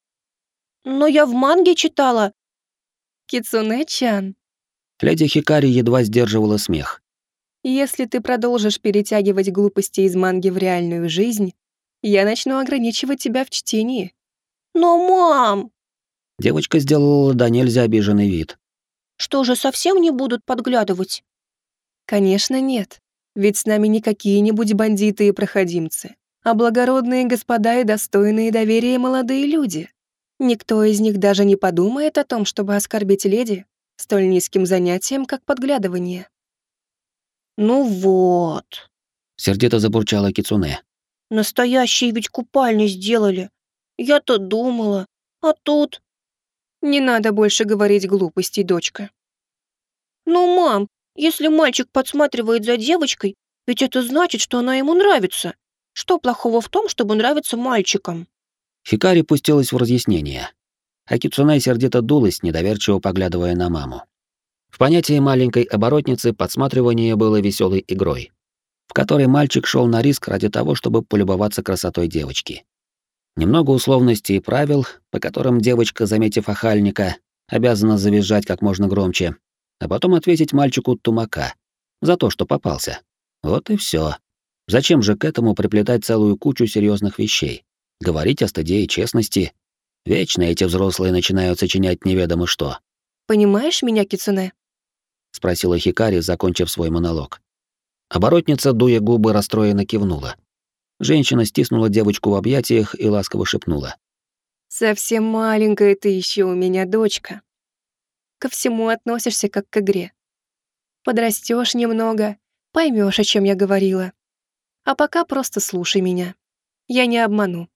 Но я в манге читала. Кицунэ-чан, Леди Хикари едва сдерживала смех. если ты продолжишь перетягивать глупости из манги в реальную жизнь, я начну ограничивать тебя в чтении. Но, мам, Девочка сделала до нельзя обиженный вид. что же совсем не будут подглядывать? Конечно, нет. Ведь с нами не какие-нибудь бандиты и проходимцы, а благородные господа и достойные доверия молодые люди. Никто из них даже не подумает о том, чтобы оскорбить леди столь низким занятием, как подглядывание. Ну вот, Сердито забурчала Кицунэ. настоящие ведь купальни сделали. Я-то думала, а тут... Не надо больше говорить глупостей, дочка. Ну, мам, если мальчик подсматривает за девочкой, ведь это значит, что она ему нравится. Что плохого в том, чтобы нравиться мальчикам? Хикари пустилась в разъяснение, а Кицунэ сердито дулась, недоверчиво поглядывая на маму. В понятии маленькой оборотницы подсматривание было веселой игрой, в которой мальчик шел на риск ради того, чтобы полюбоваться красотой девочки. Немного условностей и правил, по которым девочка, заметив охальника, обязана завизжать как можно громче, а потом ответить мальчику тумака за то, что попался. Вот и все. Зачем же к этому приплетать целую кучу серьезных вещей? Говорить о стыде и честности? Вечно эти взрослые начинают сочинять неведомо что. Понимаешь меня, Кицунэ? Спросила Хикари, закончив свой монолог. Оборотница, дуя губы, расстроенно кивнула. Женщина стиснула девочку в объятиях и ласково шепнула. Совсем маленькая ты еще у меня, дочка. Ко всему относишься как к игре. Подрастешь немного, поймешь, о чем я говорила. А пока просто слушай меня. Я не обману.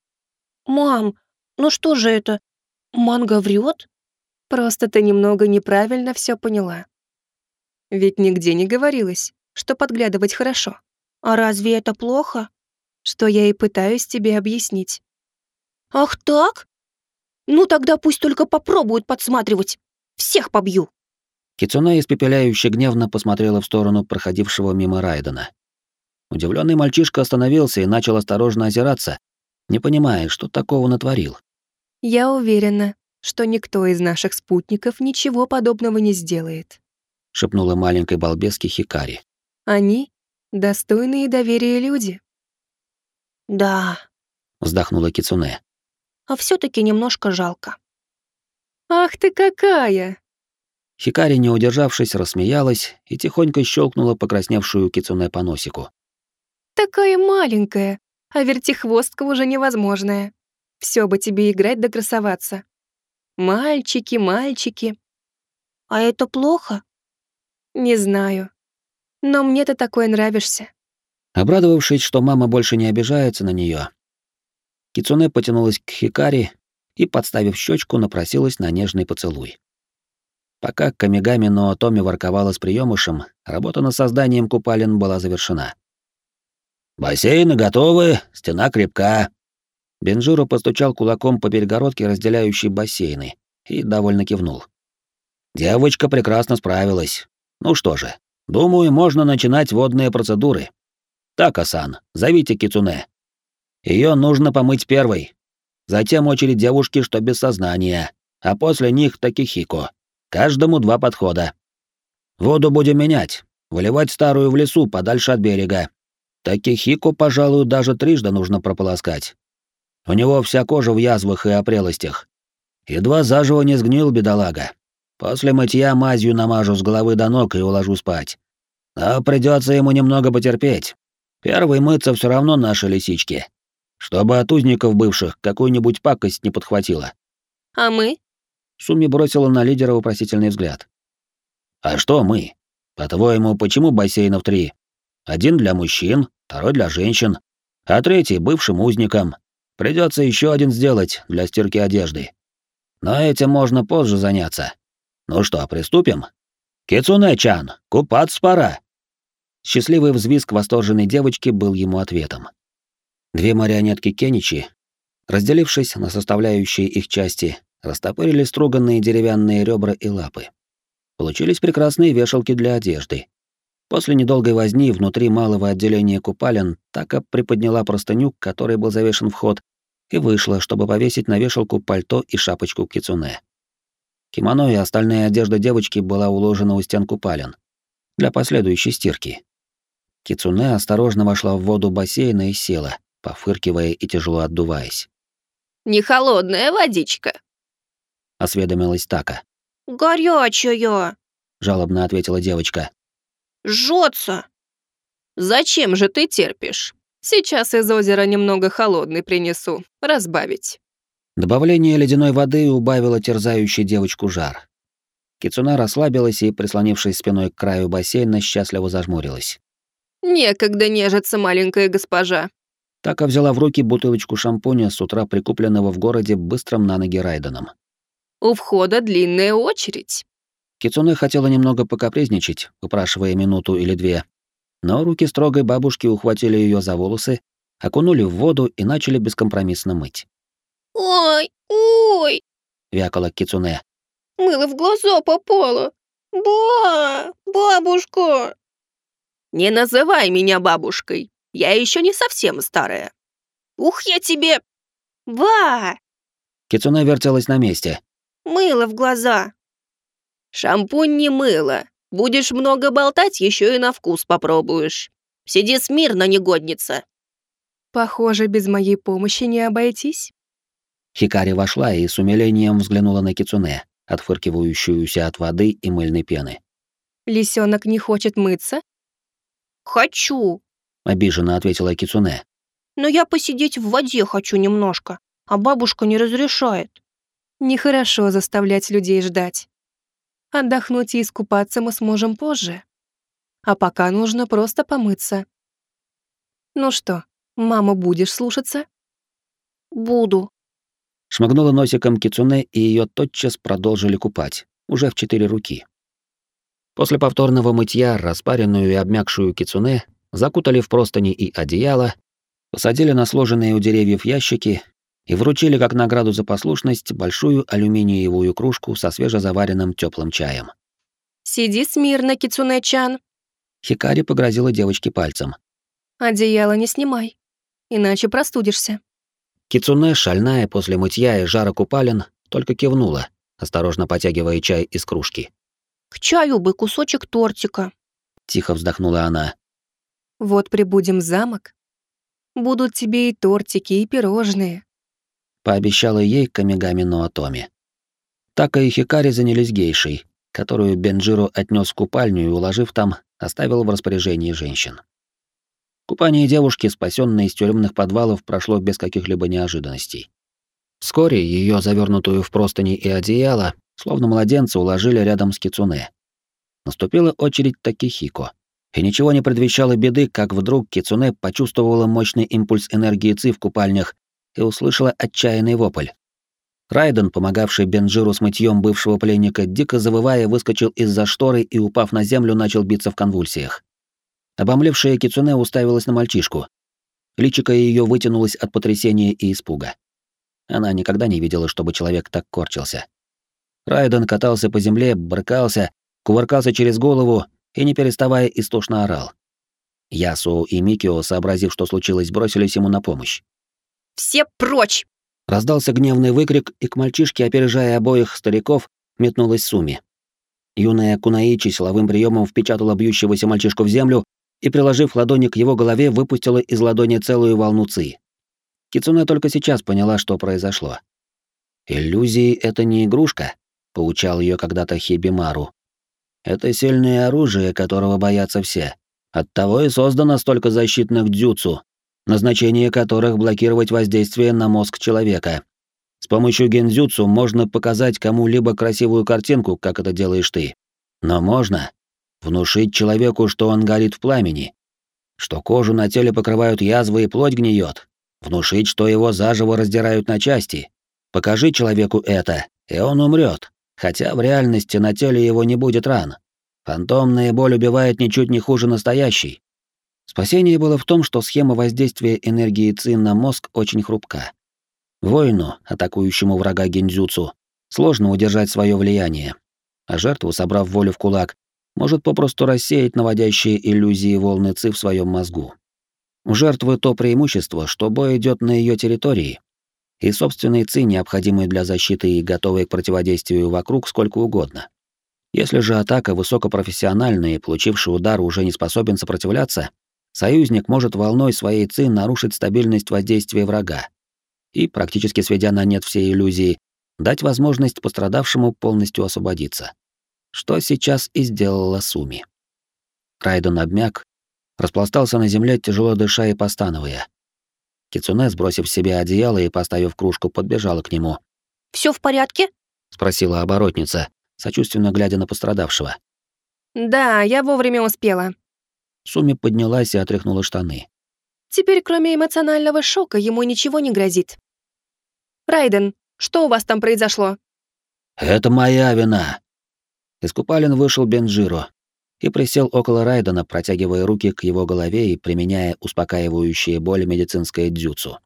Мам, ну что же это? Манга врет? Просто ты немного неправильно все поняла. Ведь нигде не говорилось, что подглядывать хорошо. А разве это плохо? Что я и пытаюсь тебе объяснить. Ах так? Ну тогда пусть только попробуют подсматривать. Всех побью. Кицунэ испепеляюще гневно посмотрела в сторону проходившего мимо Райдена. Удивленный мальчишка остановился и начал осторожно озираться, не понимая, что такого натворил. Я уверена, что никто из наших спутников ничего подобного не сделает, Шепнула маленькой балбеске Хикари. Они — достойные доверия люди. Да, Вздохнула Кицунэ. а все-таки немножко жалко. Ах ты какая! Хикари, не удержавшись, рассмеялась и тихонько щелкнула покрасневшую Кицунэ по носику. Такая маленькая, а вертихвостка уже невозможная. Все бы тебе играть да красоваться. Мальчики, мальчики. А это плохо? Не знаю. Но мне ты такой нравишься. Обрадовавшись, что мама больше не обижается на нее, Кицунэ потянулась к Хикари и, подставив щечку, напросилась на нежный поцелуй. Пока Камигами Ноотоми ворковала с приемышем, работа над созданием купалин была завершена. «Бассейны готовы, стена крепка». Бенжиро постучал кулаком по перегородке, разделяющей бассейны, и довольно кивнул. «Девочка прекрасно справилась. Ну что же, думаю, можно начинать водные процедуры. Так-асан, зовите Кицунэ. Ее нужно помыть первой. Затем очередь девушки, что без сознания, а после них Такихико. Каждому два подхода. Воду будем менять, выливать старую в лесу подальше от берега. Такихику, пожалуй, даже трижды нужно прополоскать. У него вся кожа в язвах и опрелостях. Едва заживо не сгнил бедолага. После мытья мазью намажу с головы до ног и уложу спать. Но придется ему немного потерпеть. Первый мыться все равно наши лисички. Чтобы от узников бывших какую-нибудь пакость не подхватила. А мы? Суми бросила на лидера вопросительный взгляд. А что мы? По-твоему, почему бассейнов три? Один для мужчин, второй для женщин, а третий бывшим узникам. Придется еще один сделать для стирки одежды. Но этим можно позже заняться. Ну что, приступим? Кицунэ-чан, купаться пора. Счастливый взвизг восторженной девочки был ему ответом. Две марионетки Кеничи, разделившись на составляющие их части, растопырили струганные деревянные ребра и лапы. Получились прекрасные вешалки для одежды. После недолгой возни внутри малого отделения купалин Така приподняла простыню, к которой был завешен вход, и вышла, чтобы повесить на вешалку пальто и шапочку кицунэ. Кимоно и остальная одежда девочки была уложена у стен купалин для последующей стирки. Кицунэ осторожно вошла в воду бассейна и села, пофыркивая и тяжело отдуваясь. Не холодная водичка, Осведомилась Така. Горячая. Жалобно ответила девочка. Жжется. Зачем же ты терпишь? Сейчас из озера немного холодный принесу, разбавить. Добавление ледяной воды убавило терзающий девочку жар. Кицунэ расслабилась и, прислонившись спиной к краю бассейна, счастливо зажмурилась. Некогда нежиться, маленькая госпожа. Така взяла в руки бутылочку шампуня, с утра прикупленного в городе быстрым на ноги Райденом. У входа длинная очередь. Кицунэ хотела немного покапризничать, упрашивая минуту или две, но руки строгой бабушки ухватили ее за волосы, окунули в воду и начали бескомпромиссно мыть. Ой, ой, Вякала Кицунэ. мыло в глаза попало. Ба, бабушка. Не называй меня бабушкой. Я еще не совсем старая. Ух, я тебе. Ба, Кицунэ вертелась на месте. мыло в глаза. Шампунь не мыло. Будешь много болтать, еще и на вкус попробуешь. Сиди смирно, негодница. Похоже, без моей помощи не обойтись. Хикари вошла и с умилением взглянула на Кицунэ, отфыркивающуюся от воды и мыльной пены. Лисенок не хочет мыться? Хочу. Обиженно ответила Кицунэ. Но я посидеть в воде хочу немножко, а бабушка не разрешает. Нехорошо заставлять людей ждать. Отдохнуть и искупаться мы сможем позже. А пока нужно просто помыться. Ну что, маму будешь слушаться? Буду. Шмыгнула носиком Кицунэ, и ее тотчас продолжили купать, уже в четыре руки. После повторного мытья распаренную и обмякшую Кицунэ закутали в простыни и одеяло, посадили на сложенные у деревьев ящики и вручили как награду за послушность большую алюминиевую кружку со свежезаваренным теплым чаем. Сиди смирно, Кицунэ-чан. Хикари погрозила девочке пальцем. Одеяло не снимай, иначе простудишься. Кицунэ, шальная после мытья и жара купалин, только кивнула, осторожно потягивая чай из кружки. К чаю бы кусочек тортика. Тихо вздохнула она. Вот прибудем в замок. Будут тебе и тортики, и пирожные. Пообещала ей Камигами Ноотоми. Така и Хикари занялись гейшей, которую Бенджиро отнес в купальню и, уложив там, оставил в распоряжении женщин. Купание девушки, спасенной из тюремных подвалов, прошло без каких-либо неожиданностей. Вскоре ее, завернутую в простыни и одеяло, словно младенца, уложили рядом с Кицунэ. Наступила очередь Такихико. И ничего не предвещало беды, как вдруг Кицунэ почувствовала мощный импульс энергии Ци в купальнях и услышала отчаянный вопль. Райден, помогавший Бенджиру с мытьем бывшего пленника, дико завывая, выскочил из-за шторы и, упав на землю, начал биться в конвульсиях. Обомлевшая Кицунэ уставилась на мальчишку. Личико ее вытянулось от потрясения и испуга. Она никогда не видела, чтобы человек так корчился. Райден катался по земле, брыкался, кувыркался через голову и, не переставая, истошно орал. Ясуо и Микио, сообразив, что случилось, бросились ему на помощь. Все прочь! Раздался гневный выкрик, и к мальчишке, опережая обоих стариков, метнулась Суми. Юная Кунаичи силовым приемом впечатала бьющегося мальчишку в землю и, приложив ладони к его голове, выпустила из ладони целую волну ци. Кицуне только сейчас поняла, что произошло. «Иллюзии — это не игрушка», — поучал ее когда-то Хибимару. «Это сильное оружие, которого боятся все. Оттого и создано столько защитных дзюцу, назначение которых — блокировать воздействие на мозг человека. С помощью гензюцу можно показать кому-либо красивую картинку, как это делаешь ты. Но можно внушить человеку, что он горит в пламени, что кожу на теле покрывают язвы и плоть гниет, внушить, что его заживо раздирают на части. Покажи человеку это, и он умрет, хотя в реальности на теле его не будет ран. Фантомная боль убивает ничуть не хуже настоящей». Спасение было в том, что схема воздействия энергии ци на мозг очень хрупка. Воину, атакующему врага гензюцу, сложно удержать свое влияние, а жертву, собрав волю в кулак, может попросту рассеять наводящие иллюзии волны ци в своем мозгу. У жертвы то преимущество, что бой идет на ее территории, и собственной ци, необходимой для защиты и готовой к противодействию вокруг сколько угодно. Если же атака высокопрофессиональная и получивший удар уже не способен сопротивляться, союзник может волной своей ци нарушить стабильность воздействия врага и, практически сведя на нет все иллюзии, дать возможность пострадавшему полностью освободиться. Что сейчас и сделала Суми. Райден обмяк, распластался на земле, тяжело дыша и постановая. Кицуне, сбросив с себя одеяло и поставив кружку, подбежала к нему. «Всё в порядке?» — спросила оборотница, сочувственно глядя на пострадавшего. «Да, я вовремя успела». Суми поднялась и отряхнула штаны. «Теперь, кроме эмоционального шока, ему ничего не грозит. Райден, что у вас там произошло?» «Это моя вина». Из купалин вышел Бенджиро и присел около Райдена, протягивая руки к его голове и применяя успокаивающее боль медицинское дзюцу.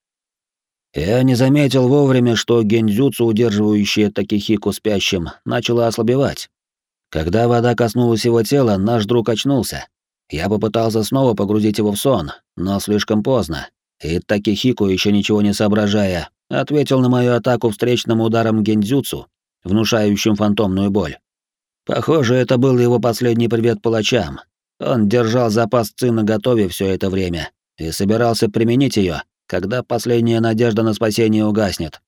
«Я не заметил вовремя, что гендзюцу, удерживающее Такихику спящим, начало ослабевать. Когда вода коснулась его тела, наш друг очнулся. Я попытался снова погрузить его в сон, но слишком поздно, и Такихику, еще ничего не соображая, ответил на мою атаку встречным ударом гендзюцу, внушающим фантомную боль. Похоже, это был его последний привет палачам. Он держал запас ци наготове все это время и собирался применить ее, когда последняя надежда на спасение угаснет.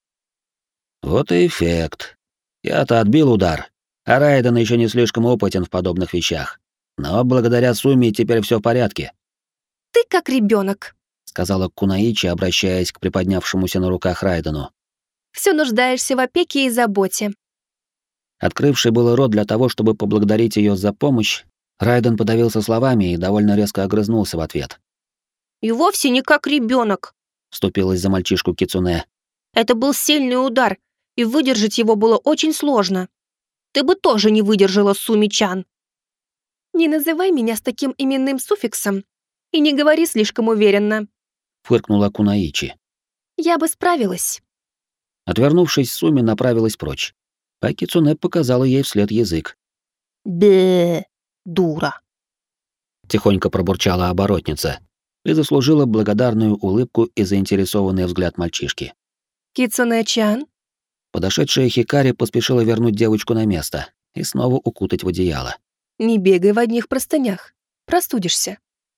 Вот и эффект. Я-то отбил удар, а Райден еще не слишком опытен в подобных вещах. Но благодаря Суми теперь все в порядке. «Ты как ребенок, сказала Кунаичи, обращаясь к приподнявшемуся на руках Райдену. «Все нуждаешься в опеке и заботе». Открывший было рот для того, чтобы поблагодарить ее за помощь, Райден подавился словами и довольно резко огрызнулся в ответ. «И вовсе не как ребенок», — вступилась за мальчишку Кицуне. «Это был сильный удар, и выдержать его было очень сложно. Ты бы тоже не выдержала, Суми-чан». «Не называй меня с таким именным суффиксом и не говори слишком уверенно», — фыркнула Кунаичи. «Я бы справилась». Отвернувшись, Суми направилась прочь, а Кицуне показала ей вслед язык. «Бе, дура», — тихонько пробурчала оборотница и заслужила благодарную улыбку и заинтересованный взгляд мальчишки. «Кицуне-чан?» Подошедшая Хикари поспешила вернуть девочку на место и снова укутать в одеяло. «Не бегай в одних простынях. Простудишься».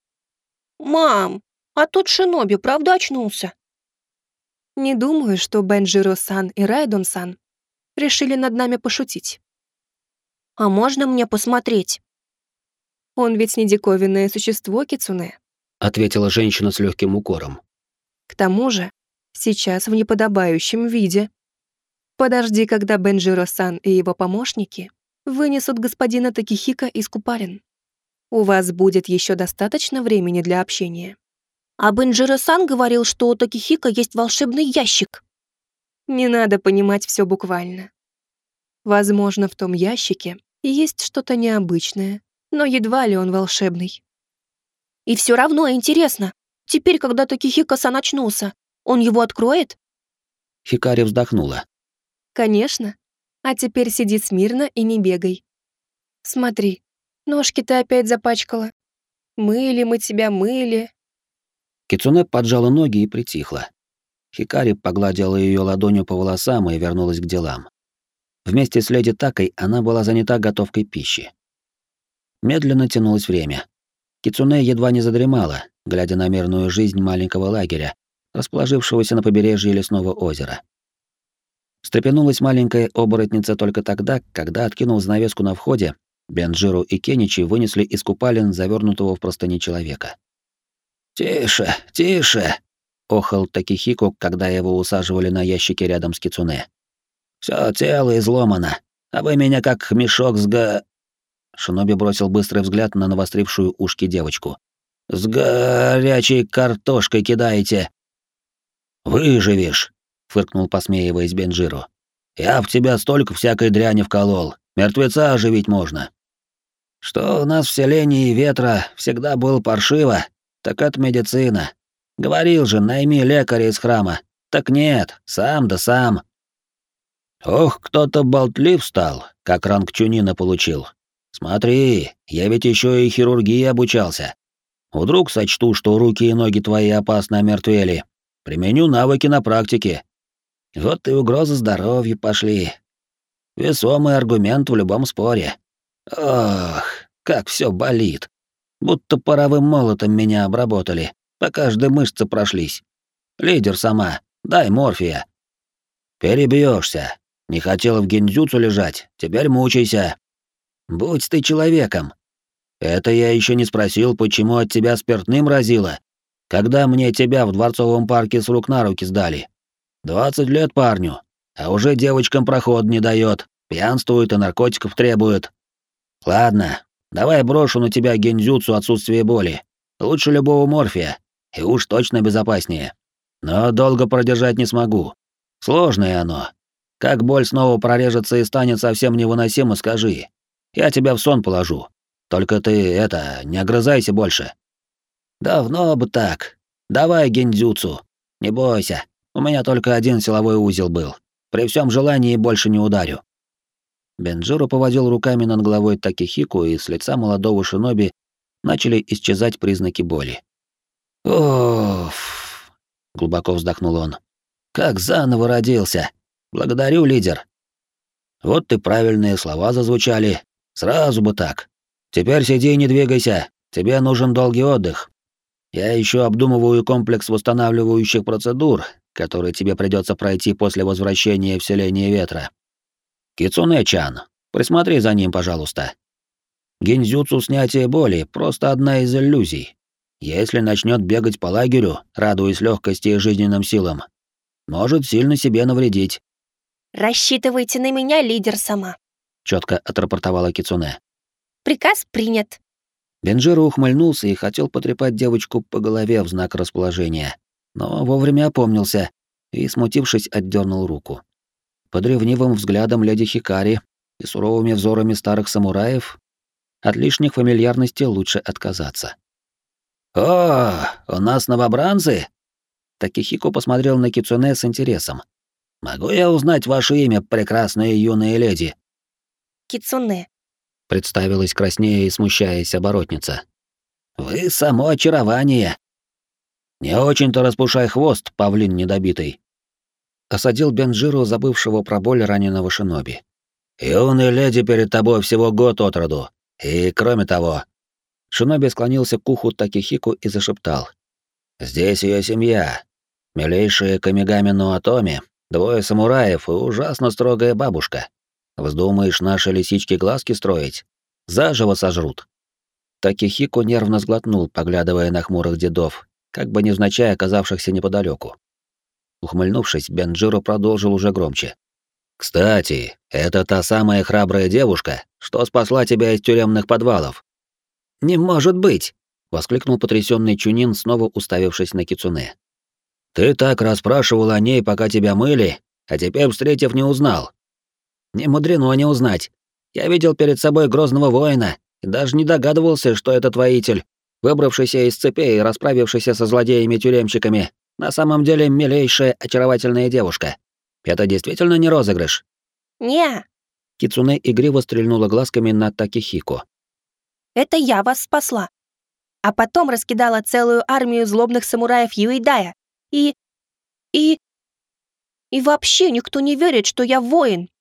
«Мам, а тот Шиноби правда очнулся?» «Не думаю, что Бенджиро-сан и Райдон-сан решили над нами пошутить. «А можно мне посмотреть?» Он ведь не диковинное существо, Кицуне», — ответила женщина с легким укором. «К тому же, сейчас в неподобающем виде. Подожди, когда Бенджиро-сан и его помощники вынесут господина Такихика из купалин. У вас будет еще достаточно времени для общения». «А Бенджиро-сан говорил, что у Такихика есть волшебный ящик». Не надо понимать все буквально. Возможно, в том ящике есть что-то необычное, но едва ли он волшебный. «И все равно интересно. Теперь, когда Такихика-сан очнулся, он его откроет?» Хикари вздохнула. «Конечно. А теперь сиди смирно и не бегай. Смотри, ножки ты опять запачкала. Мыли мы тебя, мыли». Кицуне поджала ноги и притихла. Хикари погладила ее ладонью по волосам и вернулась к делам. Вместе с леди Такой она была занята готовкой пищи. Медленно тянулось время. Кицуне едва не задремала, глядя на мирную жизнь маленького лагеря, расположившегося на побережье лесного озера. Встрепенулась маленькая оборотница только тогда, когда, откинув занавеску на входе, Бенджиру и Кеничи вынесли из купалин завернутого в простыни человека. «Тише, тише!» — охал Такихико, когда его усаживали на ящике рядом с Кицуне. «Всё тело изломано, а вы меня как мешок с га...» Шиноби бросил быстрый взгляд на навострившую ушки девочку. «С горячей картошкой кидаете!» «Выживешь!» — фыркнул, посмеиваясь Бенджиру. «Я в тебя столько всякой дряни вколол, мертвеца оживить можно!» «Что у нас в селении ветра всегда было паршиво, так это медицина. Говорил же, найми лекаря из храма. Так нет, сам да сам». «Ох, кто-то болтлив стал, как ранг Чунина получил. Смотри, я ведь еще и хирургии обучался. Вдруг сочту, что руки и ноги твои опасно омертвели. Применю навыки на практике. Вот и угрозы здоровью пошли. Весомый аргумент в любом споре. Ох, как все болит. Будто паровым молотом меня обработали, по каждой мышце прошлись. Лидер сама, дай морфия». «Перебьешься. Не хотела в гиндзюцу лежать, теперь мучайся. Будь ты человеком. Это я еще не спросил, почему от тебя спиртным разило, когда мне тебя в дворцовом парке с рук на руки сдали. Двадцать лет парню, а уже девочкам проход не дает, пьянствует и наркотиков требует. Ладно, давай брошу на тебя гиндзюцу отсутствие боли. Лучше любого морфия, и уж точно безопаснее. Но долго продержать не смогу. Сложное оно. Как боль снова прорежется и станет совсем невыносимо, скажи. Я тебя в сон положу. Только ты, это, не огрызайся больше». «Давно бы так. Давай гиндзюцу. Не бойся, у меня только один силовой узел был. При всем желании больше не ударю». Бенджиро поводил руками над головой Такихико, и с лица молодого шиноби начали исчезать признаки боли. «Оф!» — глубоко вздохнул он. «Как заново родился! Благодарю, лидер!» «Вот и правильные слова зазвучали. Сразу бы так. Теперь сиди и не двигайся. Тебе нужен долгий отдых. Я еще обдумываю комплекс восстанавливающих процедур, которые тебе придется пройти после возвращения в селение ветра. Кицуне-чан, присмотри за ним, пожалуйста. Гинзюцу снятия боли — просто одна из иллюзий. Если начнет бегать по лагерю, радуясь легкости и жизненным силам, может сильно себе навредить». «Рассчитывайте на меня, лидер сама», — четко отрапортовала Кицуне. «Приказ принят». Бенджиро ухмыльнулся и хотел потрепать девочку по голове в знак расположения, но вовремя опомнился и, смутившись, отдернул руку. Под ревнивым взглядом леди Хикари и суровыми взорами старых самураев от лишних фамильярностей лучше отказаться. «О, у нас новобранцы?» Такихико посмотрел на Кицуне с интересом. «Могу я узнать ваше имя, прекрасная юная леди?» «Кицуне», — представилась краснея и смущаясь оборотница. «Вы само очарование». «Не очень-то распушай хвост, павлин недобитый», — осадил Бенджиро, забывшего про боль раненого шиноби. «Юная леди перед тобой всего год от роду. И кроме того...» Шиноби склонился к уху Такихико и зашептал. «Здесь ее семья. Милейшая Камигами Нуатоми, двое самураев и ужасно строгая бабушка. Вздумаешь наши лисички глазки строить? Заживо сожрут». Такихико нервно сглотнул, поглядывая на хмурых дедов, как бы невзначай оказавшихся неподалеку. Ухмыльнувшись, Бенджиро продолжил уже громче. «Кстати, это та самая храбрая девушка, что спасла тебя из тюремных подвалов». «Не может быть!» — воскликнул потрясённый Чунин, снова уставившись на Кицуне. «Ты так расспрашивал о ней, пока тебя мыли, а теперь, встретив, не узнал». «Не мудрено не узнать. Я видел перед собой грозного воина и даже не догадывался, что этот воитель, выбравшийся из цепей и расправившийся со злодеями-тюремщиками, на самом деле милейшая, очаровательная девушка. Это действительно не розыгрыш?» «Не, Кицуне игриво стрельнула глазками на Такихико. это я вас спасла. А потом раскидала целую армию злобных самураев Юэдая. И... и... и вообще никто не верит, что я воин.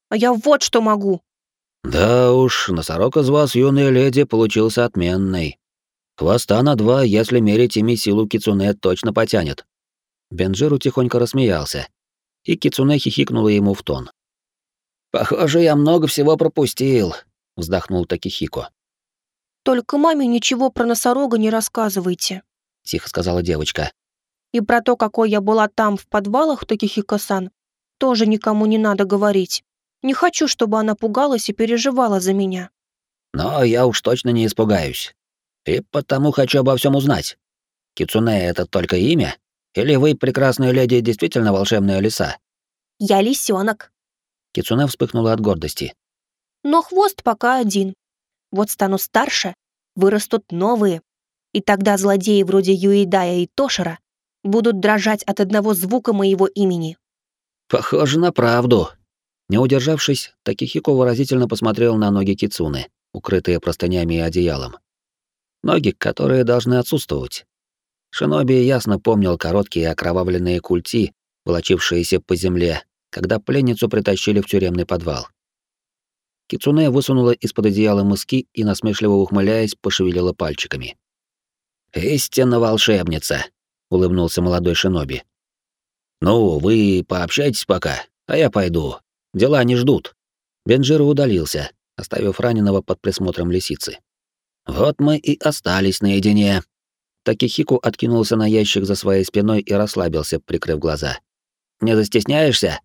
А я вот что могу. Да уж, носорог из вас, юная леди, получился отменный. Хвоста на два, если мерить ими силу кицуне, точно потянет. Бенджиру тихонько рассмеялся, и кицуне хихикнула ему в тон. «Похоже, я много всего пропустил», — вздохнул Такихико. Только маме ничего про носорога не рассказывайте. Тихо сказала девочка. И про то, какой я была там в подвалах Такихико-сан, тоже никому не надо говорить. Не хочу, чтобы она пугалась и переживала за меня. Но я уж точно не испугаюсь. И потому хочу обо всем узнать. Кицуне — это только имя? Или вы, прекрасная леди, действительно волшебная лиса? Я лисенок. Кицуне вспыхнула от гордости. Но хвост пока один. Вот стану старше, вырастут новые. И тогда злодеи вроде Юидая и Тошера будут дрожать от одного звука моего имени. Похоже на правду. Не удержавшись, Такихико выразительно посмотрел на ноги Кицуне, укрытые простынями и одеялом. Ноги, которые должны отсутствовать. Шиноби ясно помнил короткие окровавленные культи, волочившиеся по земле, когда пленницу притащили в тюремный подвал. Кицуне высунула из-под одеяла мыски и, насмешливо ухмыляясь, пошевелила пальчиками. «Истинно волшебница», — улыбнулся молодой шиноби. «Ну, вы пообщайтесь пока, а я пойду. Дела не ждут». Бенджиро удалился, оставив раненого под присмотром лисицы. «Вот мы и остались наедине». Такихико откинулся на ящик за своей спиной и расслабился, прикрыв глаза. «Не застесняешься?»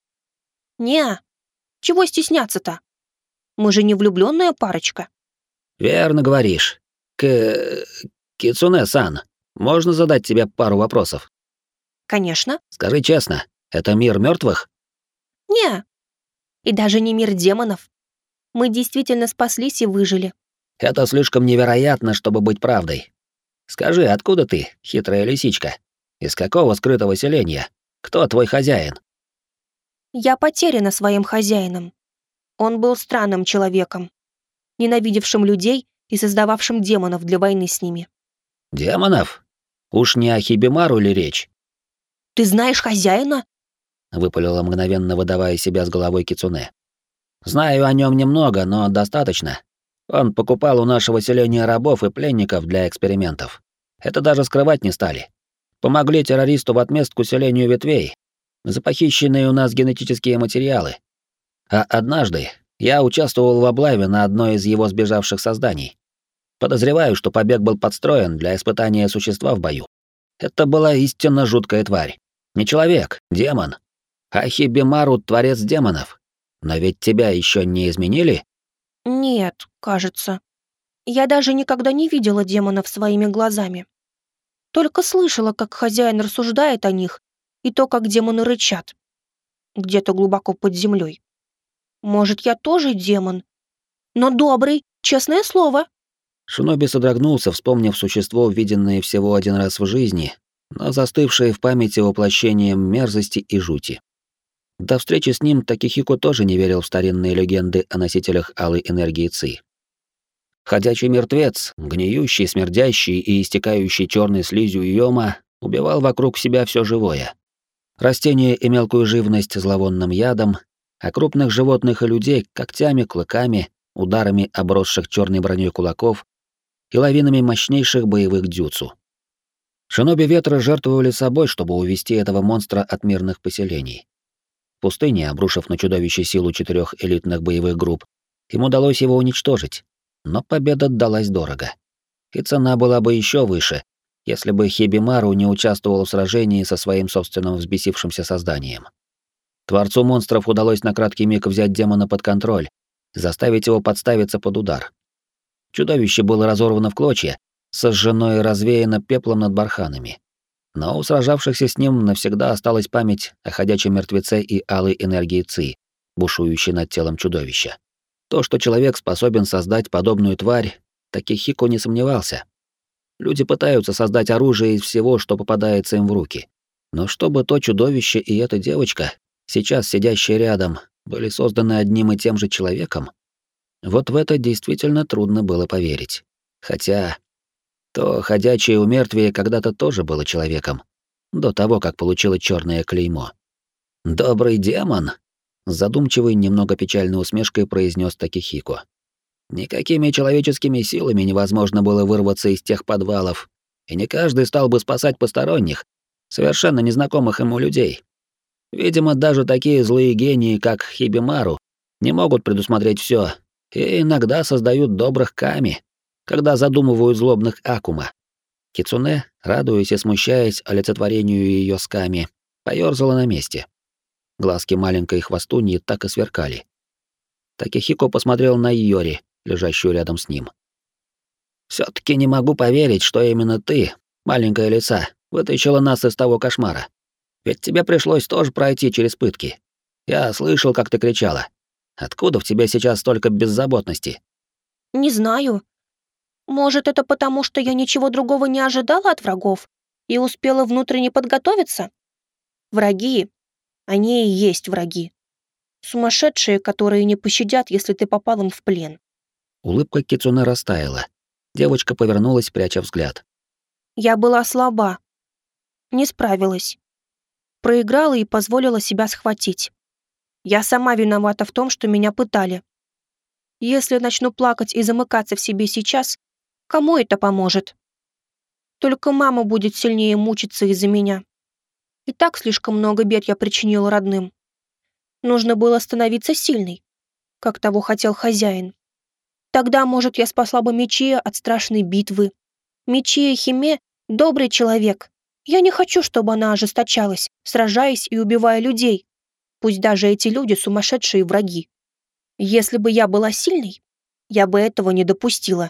Не, чего стесняться-то? Мы же не влюбленная парочка. «Верно говоришь. К... Кицуне-сан, можно задать тебе пару вопросов?» Конечно. «Скажи честно, это мир мертвых? Не. И даже не мир демонов. Мы действительно спаслись и выжили. Это слишком невероятно, чтобы быть правдой. Скажи, откуда ты, хитрая лисичка? Из какого скрытого селения? Кто твой хозяин?» Я потеряна своим хозяином. Он был странным человеком, ненавидевшим людей и создававшим демонов для войны с ними. «Демонов? Уж не о Хибимару ли речь?» Ты знаешь хозяина? Выпалила, мгновенно выдавая себя с головой Кицуне. «Знаю о нем немного, но достаточно. Он покупал у нашего селения рабов и пленников для экспериментов. Это даже скрывать не стали. Помогли террористу в отместку селению ветвей за похищенные у нас генетические материалы. А однажды я участвовал в облаве на одно из его сбежавших созданий. Подозреваю, что побег был подстроен для испытания существа в бою. Это была истинно жуткая тварь. Не человек, демон. А Хибимару — творец демонов. Но ведь тебя еще не изменили?» Нет, кажется. Я даже никогда не видела демонов своими глазами. Только слышала, как хозяин рассуждает о них, и то, как демоны рычат. Где-то глубоко под землей. Может, я тоже демон? Но добрый, честное слово. Шиноби содрогнулся, вспомнив существо, виденное всего один раз в жизни, но застывшее в памяти воплощением мерзости и жути. До встречи с ним Такихико тоже не верил в старинные легенды о носителях алой энергии Ци. Ходячий мертвец, гниющий, смердящий и истекающий черной слизью Йома, убивал вокруг себя все живое. Растения и мелкую живность зловонным ядом, а крупных животных и людей когтями, клыками, ударами обросших черной броней кулаков и лавинами мощнейших боевых дзюцу. Шиноби ветра жертвовали собой, чтобы увести этого монстра от мирных поселений. В пустыне, обрушив на чудовище силу четырех элитных боевых групп, им удалось его уничтожить, но победа далась дорого. И цена была бы еще выше, если бы Хибимару не участвовал в сражении со своим собственным взбесившимся созданием. Творцу монстров удалось на краткий миг взять демона под контроль и заставить его подставиться под удар. Чудовище было разорвано в клочья, сожжено и развеяно пеплом над барханами. Но у сражавшихся с ним навсегда осталась память о ходячем мертвеце и алой энергии Ци, бушующей над телом чудовища. То, что человек способен создать подобную тварь, Такихико не сомневался. Люди пытаются создать оружие из всего, что попадается им в руки. Но чтобы то чудовище и эта девочка, сейчас сидящие рядом, были созданы одним и тем же человеком, вот в это действительно трудно было поверить. Хотя то ходячее умертвие когда-то тоже было человеком, до того, как получило черное клеймо. «Добрый демон? с задумчивой, немного печальной усмешкой произнес Такихико. Никакими человеческими силами невозможно было вырваться из тех подвалов, и не каждый стал бы спасать посторонних, совершенно незнакомых ему людей. Видимо, даже такие злые гении, как Хибимару, не могут предусмотреть все, и иногда создают добрых ками, когда задумывают злобных Акума. Кицуне, радуясь и смущаясь олицетворению ее с ками, поёрзала на месте. Глазки маленькой хвостуньи так и сверкали. Такихико посмотрел на Йори, лежащую рядом с ним. «Всё-таки не могу поверить, что именно ты, маленькая лиса, вытащила нас из того кошмара. Ведь тебе пришлось тоже пройти через пытки. Я слышал, как ты кричала. Откуда в тебе сейчас столько беззаботности?» Не знаю. Может, это потому, что я ничего другого не ожидала от врагов и успела внутренне подготовиться? Враги, они и есть враги. Сумасшедшие, которые не пощадят, если ты попал им в плен. Улыбка Кицуне растаяла. Девочка повернулась, пряча взгляд. Я была слаба. Не справилась. Проиграла и позволила себя схватить. Я сама виновата в том, что меня пытали. Если начну плакать и замыкаться в себе сейчас, кому это поможет? Только мама будет сильнее мучиться из-за меня. И так слишком много бед я причинила родным. Нужно было становиться сильной, как того хотел хозяин. Тогда, может, я спасла бы Мичиё от страшной битвы. Мичиё Химе — добрый человек. Я не хочу, чтобы она ожесточалась, сражаясь и убивая людей. Пусть даже эти люди сумасшедшие враги. Если бы я была сильной, я бы этого не допустила.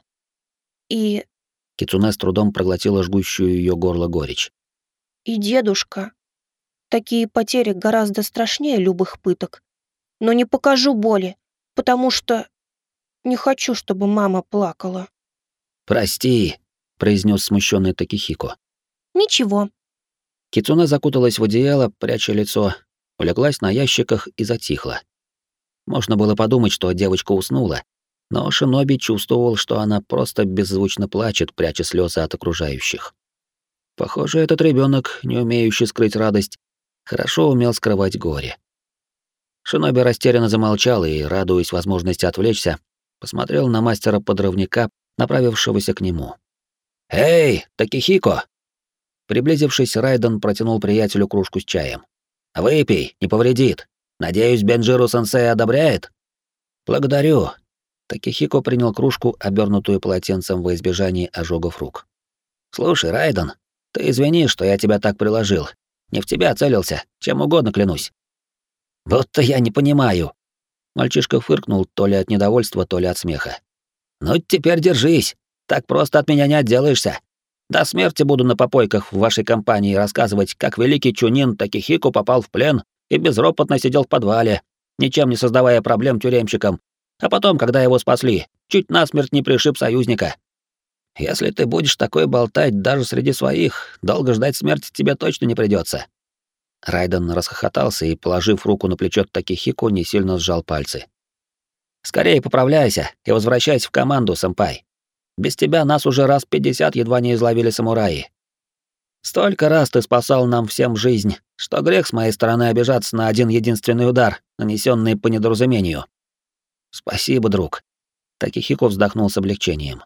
И... Кицуне с трудом проглотила жгущую ее горло горечь. И дедушка. Такие потери гораздо страшнее любых пыток. Но не покажу боли, потому что не хочу, чтобы мама плакала. «Прости», — произнес смущенный Такихико. Ничего. Кицуне закуталась в одеяло, пряча лицо, улеглась на ящиках и затихла. Можно было подумать, что девочка уснула, но Шиноби чувствовал, что она просто беззвучно плачет, пряча слезы от окружающих. Похоже, этот ребенок, не умеющий скрыть радость, хорошо умел скрывать горе. Шиноби растерянно замолчал и, радуясь возможности отвлечься, посмотрел на мастера-подрывника, направившегося к нему. «Эй, Такихико!» Приблизившись, Райден протянул приятелю кружку с чаем. «Выпей, не повредит. Надеюсь, Бенджиру-сенсей одобряет?» «Благодарю». Такихико принял кружку, обернутую полотенцем во избежание ожогов рук. «Слушай, Райден, ты извини, что я тебя так приложил. Не в тебя целился, чем угодно клянусь». «Будто я не понимаю». Мальчишка фыркнул то ли от недовольства, то ли от смеха. «Ну, теперь держись. Так просто от меня не отделаешься. До смерти буду на попойках в вашей компании рассказывать, как великий Чунин Такихико попал в плен и безропотно сидел в подвале, ничем не создавая проблем тюремщикам, а потом, когда его спасли, чуть насмерть не пришиб союзника. Если ты будешь такое болтать даже среди своих, долго ждать смерти тебе точно не придется. Райден расхохотался и, положив руку на плечо Такихико, не сильно сжал пальцы. «Скорее поправляйся и возвращайся в команду, сэмпай. Без тебя нас уже раз пятьдесят едва не изловили самураи. Столько раз ты спасал нам всем жизнь, что грех с моей стороны обижаться на один единственный удар, нанесенный по недоразумению». «Спасибо, друг». Такихико вздохнул с облегчением.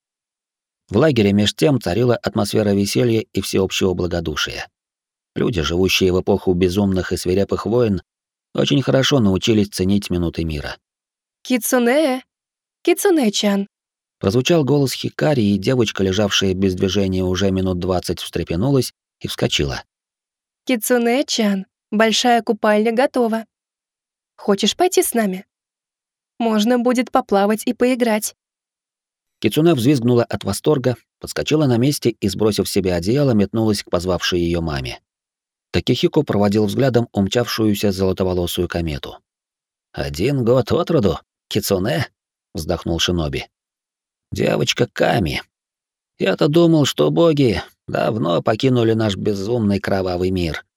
В лагере меж тем царила атмосфера веселья и всеобщего благодушия. Люди, живущие в эпоху безумных и свирепых войн, очень хорошо научились ценить минуты мира. «Кицуне! Кицуне-чан!» Прозвучал голос Хикари, и девочка, лежавшая без движения уже минут двадцать, встрепенулась и вскочила. «Кицуне-чан, большая купальня готова. Хочешь пойти с нами? Можно будет поплавать и поиграть». Кицуне взвизгнула от восторга, подскочила на месте и, сбросив с себя одеяло, метнулась к позвавшей ее маме. Такихико проводил взглядом умчавшуюся золотоволосую комету. «Один год от роду, Кицуне?» — вздохнул Шиноби. «Девочка Ками. Я-то думал, что боги давно покинули наш безумный кровавый мир.